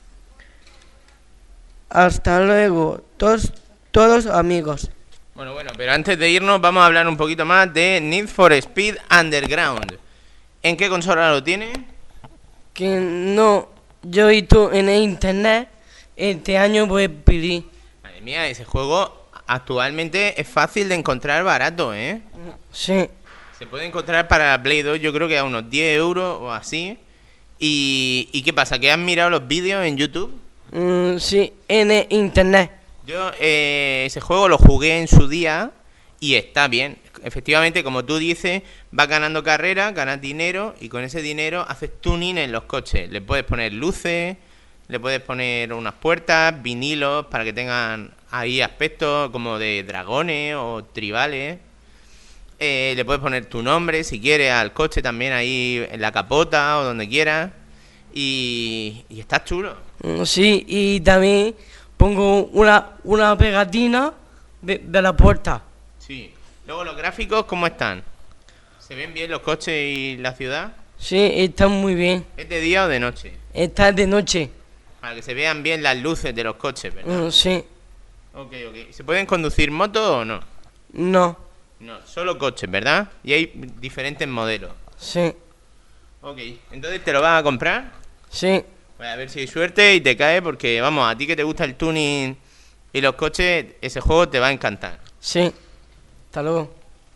Hasta luego, todos, todos amigos. Bueno, bueno, pero antes de irnos vamos a hablar un poquito más de Need for Speed Underground. ¿En qué consola lo tiene? Que no, yo y tú en el internet este año voy a pedir. Madre mía, ese juego actualmente es fácil de encontrar barato, ¿eh? Sí. Se puede encontrar para la Play dos, yo creo que a unos diez euros o así. ¿Y, ¿y qué pasa? ¿Que has mirado los vídeos en YouTube? Mm, sí, en el internet. Yo eh, ese juego lo jugué en su día y está bien. Efectivamente, como tú dices, vas ganando carreras, ganas dinero y con ese dinero haces tuning en los coches. Le puedes poner luces, le puedes poner unas puertas, vinilos para que tengan ahí aspectos como de dragones o tribales. Eh, le puedes poner tu nombre si quieres al coche también ahí en la capota o donde quieras. Y, y está chulo. Mm, sí, y también pongo una, una pegatina de, de la puerta. Sí. Luego los gráficos, ¿cómo están? ¿Se ven bien los coches y la ciudad? Sí, está muy bien. ¿Es de día o de noche? Está de noche. Para que se vean bien las luces de los coches, ¿verdad? Mm, sí. Ok, ok. ¿Se pueden conducir motos o no? No. No, solo coches, ¿verdad? Y hay diferentes modelos. Sí. Ok, entonces ¿te lo vas a comprar? Sí. Pues a ver si hay suerte y te cae porque, vamos, a ti que te gusta el tuning y los coches, ese juego te va a encantar. Sí. Hasta luego.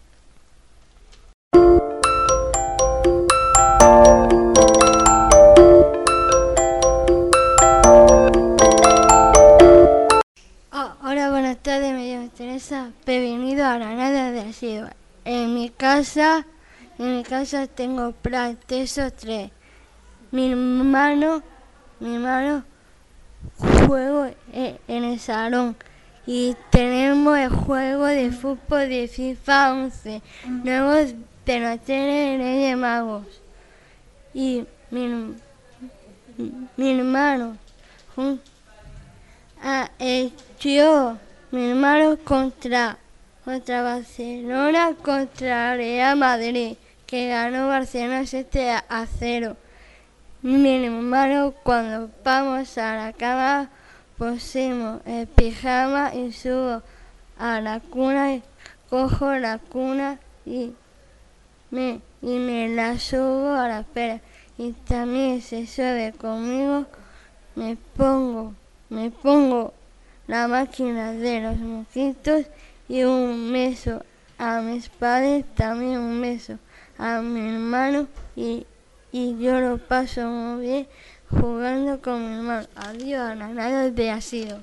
Oh, hola, buenas tardes, me llamo Teresa. Bienvenido a la nada de Asilo. En mi casa, en mi casa tengo PlayStation tres. Mi hermano, mi hermano juego e- en el salón y tenemos el juego de fútbol de FIFA once, nuevos de la tele de Magos. Y mi, mi hermano jun- ha hecho mi hermano contra contra Barcelona, contra Real Madrid, que ganó Barcelona siete a cero. Mi hermano, cuando vamos a la cama, pusimos el pijama y subo a la cuna, y cojo la cuna y me, y me la subo a la pera. Y también se sube conmigo, me pongo, me pongo la máquina de los mosquitos y un beso a mis padres, también un beso a mi hermano y, y yo lo paso muy bien jugando con mi hermano. Adiós, Ananada de Asido.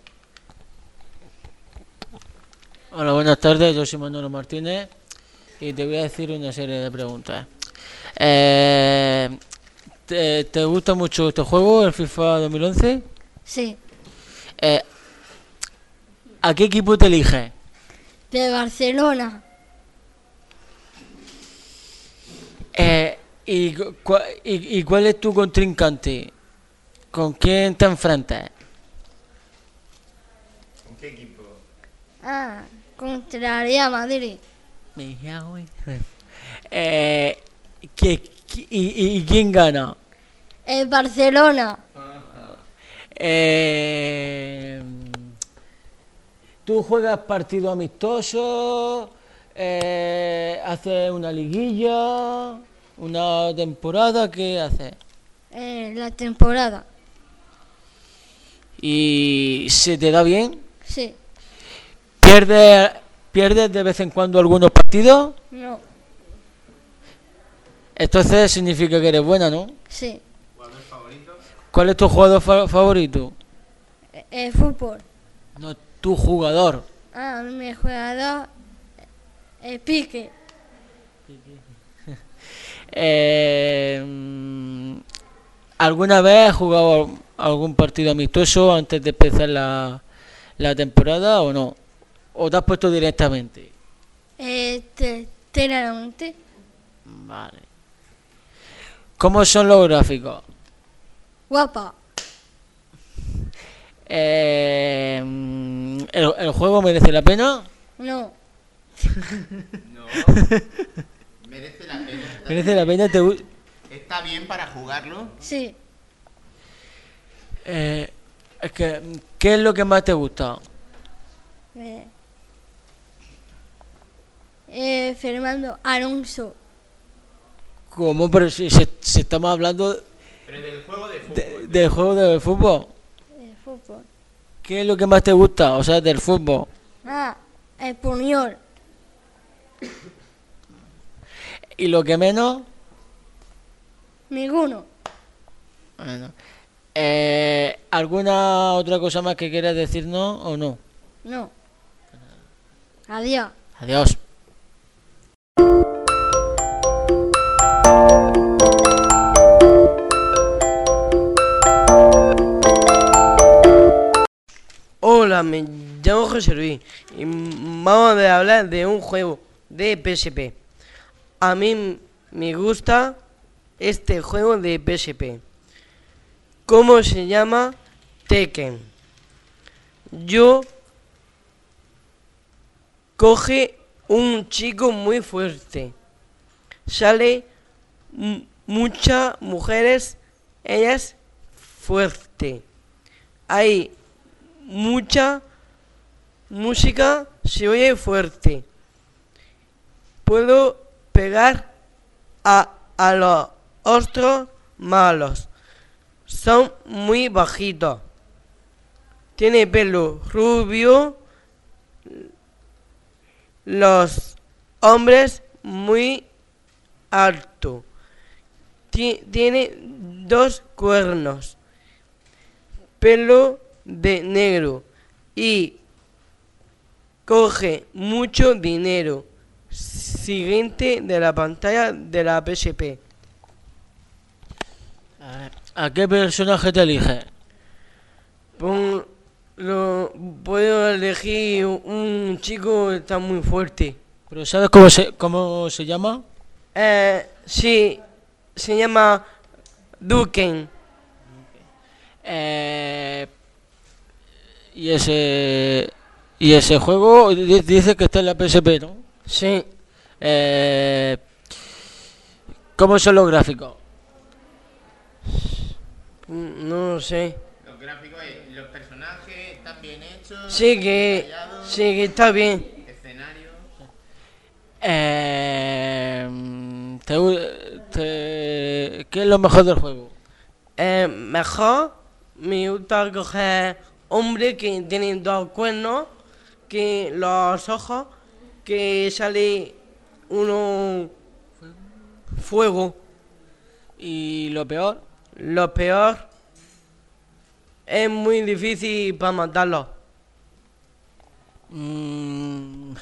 Hola, buenas tardes, yo soy Manolo Martínez y te voy a decir una serie de preguntas. Eh, ¿te, ¿Te gusta mucho este juego, el FIFA dos mil once? Sí, Eh, ¿A qué equipo te eliges? de Barcelona. Eh, y, cu- y, ¿Y cuál es tu contrincante? ¿Con quién te enfrentas? ¿Con qué equipo? Ah, contra Real Madrid. Me cago en- Eh, ¿qué- qué- y, y- y quién gana? El Barcelona. Eh, ¿Tú juegas partidos amistosos? Eh, ¿Haces una liguilla? ¿Una temporada? ¿Qué haces? Eh, la temporada. ¿Y se te da bien? Sí, ¿Pierdes, ¿Pierdes de vez en cuando algunos partidos? no, Entonces significa que eres buena, ¿no? sí. ¿Cuál es tu jugador fa- favorito? Eh, El fútbol. No, tu jugador. Ah, mi jugador. El Pique. Eh, mm, ¿Alguna vez has jugado algún partido amistoso antes de empezar la, la temporada o no? ¿O te has puesto directamente? Este, Tenerife. Vale. ¿Cómo son los gráficos? Guapa. Eh, mm, ¿el, el juego merece la pena? No, No. Merece la pena. Está ¿Merece la pena? ¿Te gu- ¿Está bien para jugarlo? sí. eh, es que, ¿qué es lo que más te gusta? Eh, eh, Fernando Alonso. ¿Cómo? Pero si, si- si estamos hablando Pero del juego de fútbol. de- del juego de fútbol. El fútbol. ¿Qué es lo que más te gusta? O sea, del fútbol. Ah, el Puñol. ¿Y lo que menos? Ninguno. Bueno. Eh, ¿Alguna otra cosa más que quieras decirnos o no? No. Adiós. Adiós. Hola, me llamo José Luis y vamos a hablar de un juego de P S P. A mí me gusta este juego de P S P. ¿Cómo se llama? Tekken. Yo coge un chico muy fuerte. Sale m- muchas mujeres, ellas fuerte. Hay mucha música, se oye fuerte. Puedo pegar a, a los otros malos. Son muy bajitos. Tiene pelo rubio. Los hombres muy alto. Ti- Tiene dos cuernos. Pelo de negro. Y coge mucho dinero. Siguiente de la pantalla de la P S P. ¿A qué personaje te eliges? Pon- lo, puedo elegir un chico que está muy fuerte. ¿Pero sabes cómo se, cómo se llama? Eh, sí, se llama Duken. Eh, y ese y ese juego di- dice que está en la P S P, ¿no? Sí. Eh, ¿Cómo son los gráficos? Mm, No lo sé. Los gráficos, eh, los personajes están bien hechos. Sí que, detallados, sí que está bien. escenario. Eh, te gu- te- ¿Qué es lo mejor del juego? Eh, mejor me gusta coger hombres que tienen dos cuernos, que los ojos, que sale uno fuego. ¿Y lo peor? Lo peor, es muy difícil para matarlos. Mm,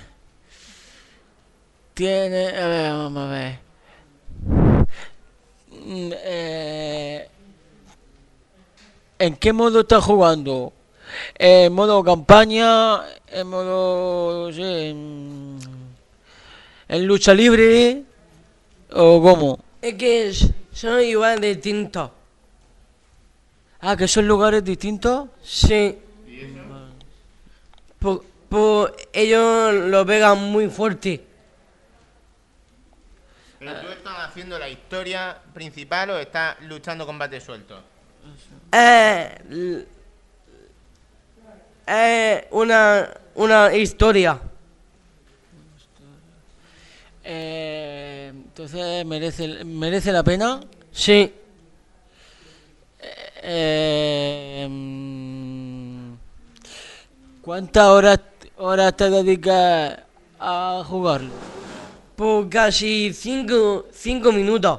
tiene... A ver, vamos a ver. Mm, eh, ¿En qué modo está jugando? ¿En modo campaña? ¿En modo... sí, en, en lucha libre? ¿O cómo? Es que es- son igual distintos. Ah, ¿que son lugares distintos? Sí. Pues, pues ellos lo pegan muy fuerte. ¿Pero tú estás haciendo la historia principal o estás luchando combate suelto? Es, l- es una, una historia. Eh, entonces, ¿merece, merece la pena? Sí. Eh, mm, ¿Cuántas horas, horas te dedicas a jugarlo? Por casi cinco, cinco minutos.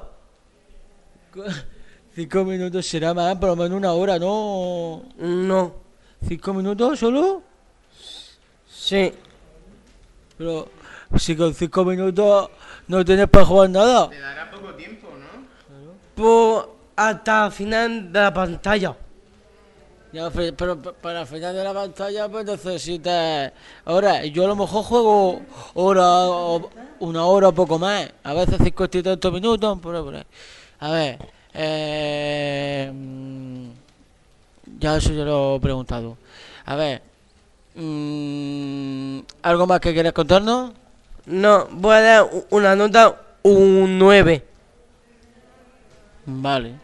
Cinco minutos será más, por lo menos una hora, ¿no? No. ¿Cinco minutos solo? Sí. Pero si con cinco minutos no tienes para jugar nada. Te dará poco tiempo, ¿no? Pues hasta el final de la pantalla. Ya, fe- pero pa- para el final de la pantalla pues necesitas... Ahora, yo a lo mejor juego hora o una hora o poco más. A veces cincuenta y tantos minutos, por ahí, por ahí. A ver, eh, mm, ya eso ya lo he preguntado. A ver, mm, ¿algo más que quieras contarnos? No, voy a dar u- una nota un nueve. Vale.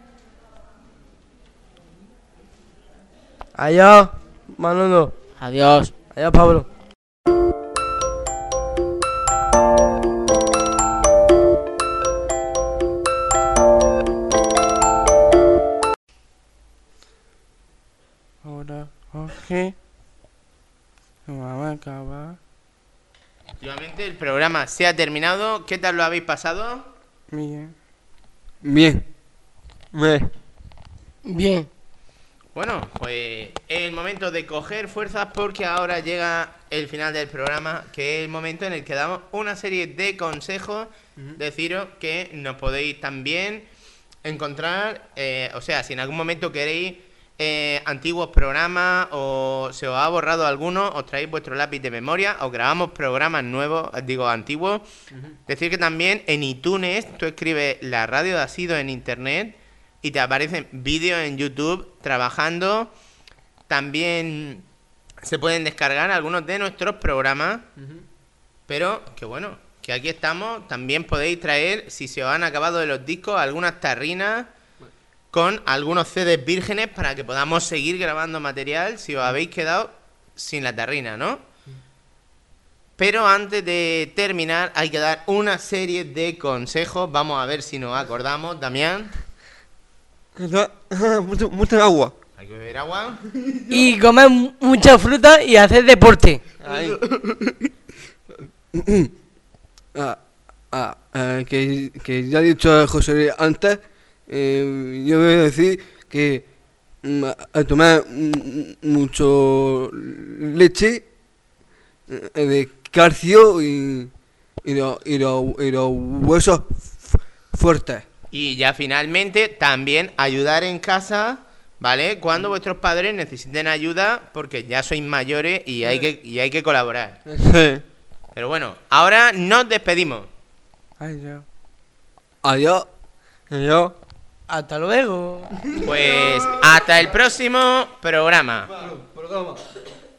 Adiós, Manolo. Adiós. Adiós, Pablo. Ahora, Jorge. Vamos a acabar. Efectivamente, el programa se ha terminado. ¿Qué tal lo habéis pasado? Bien. Bien. Bien. Bien. Bueno, pues es el momento de coger fuerzas porque ahora llega el final del programa, que es el momento en el que damos una serie de consejos. Deciros que nos podéis también encontrar, eh, o sea, si en algún momento queréis eh, antiguos programas o se os ha borrado alguno, os traéis vuestro lápiz de memoria, os grabamos programas nuevos, eh, digo antiguos. Decir que también en iTunes tú escribes la radio de Asido en internet y te aparecen vídeos en YouTube trabajando. También se pueden descargar algunos de nuestros programas. Pero que bueno, que aquí estamos. También podéis traer, si se os han acabado de los discos, algunas tarrinas con algunos C Ds vírgenes para que podamos seguir grabando material si os habéis quedado sin la tarrina, ¿no? Pero antes de terminar hay que dar una serie de consejos. Vamos a ver si nos acordamos, Damián. Mucho, mucha agua. Hay que beber agua. Y comer mu- mucha fruta y hacer deporte. Ay. ah, ah, eh, que, que ya ha dicho José Luis antes, eh, yo voy a decir que mm, a tomar mm, mucho leche eh, de calcio y, y, los y, los y los huesos fu- fuertes. Y ya finalmente también ayudar en casa, ¿vale? Cuando vuestros padres necesiten ayuda porque ya sois mayores y hay que, y hay que colaborar. Pero bueno, ahora nos despedimos. Adiós. Adiós. Adiós. Hasta luego. Pues hasta el próximo programa. Programa.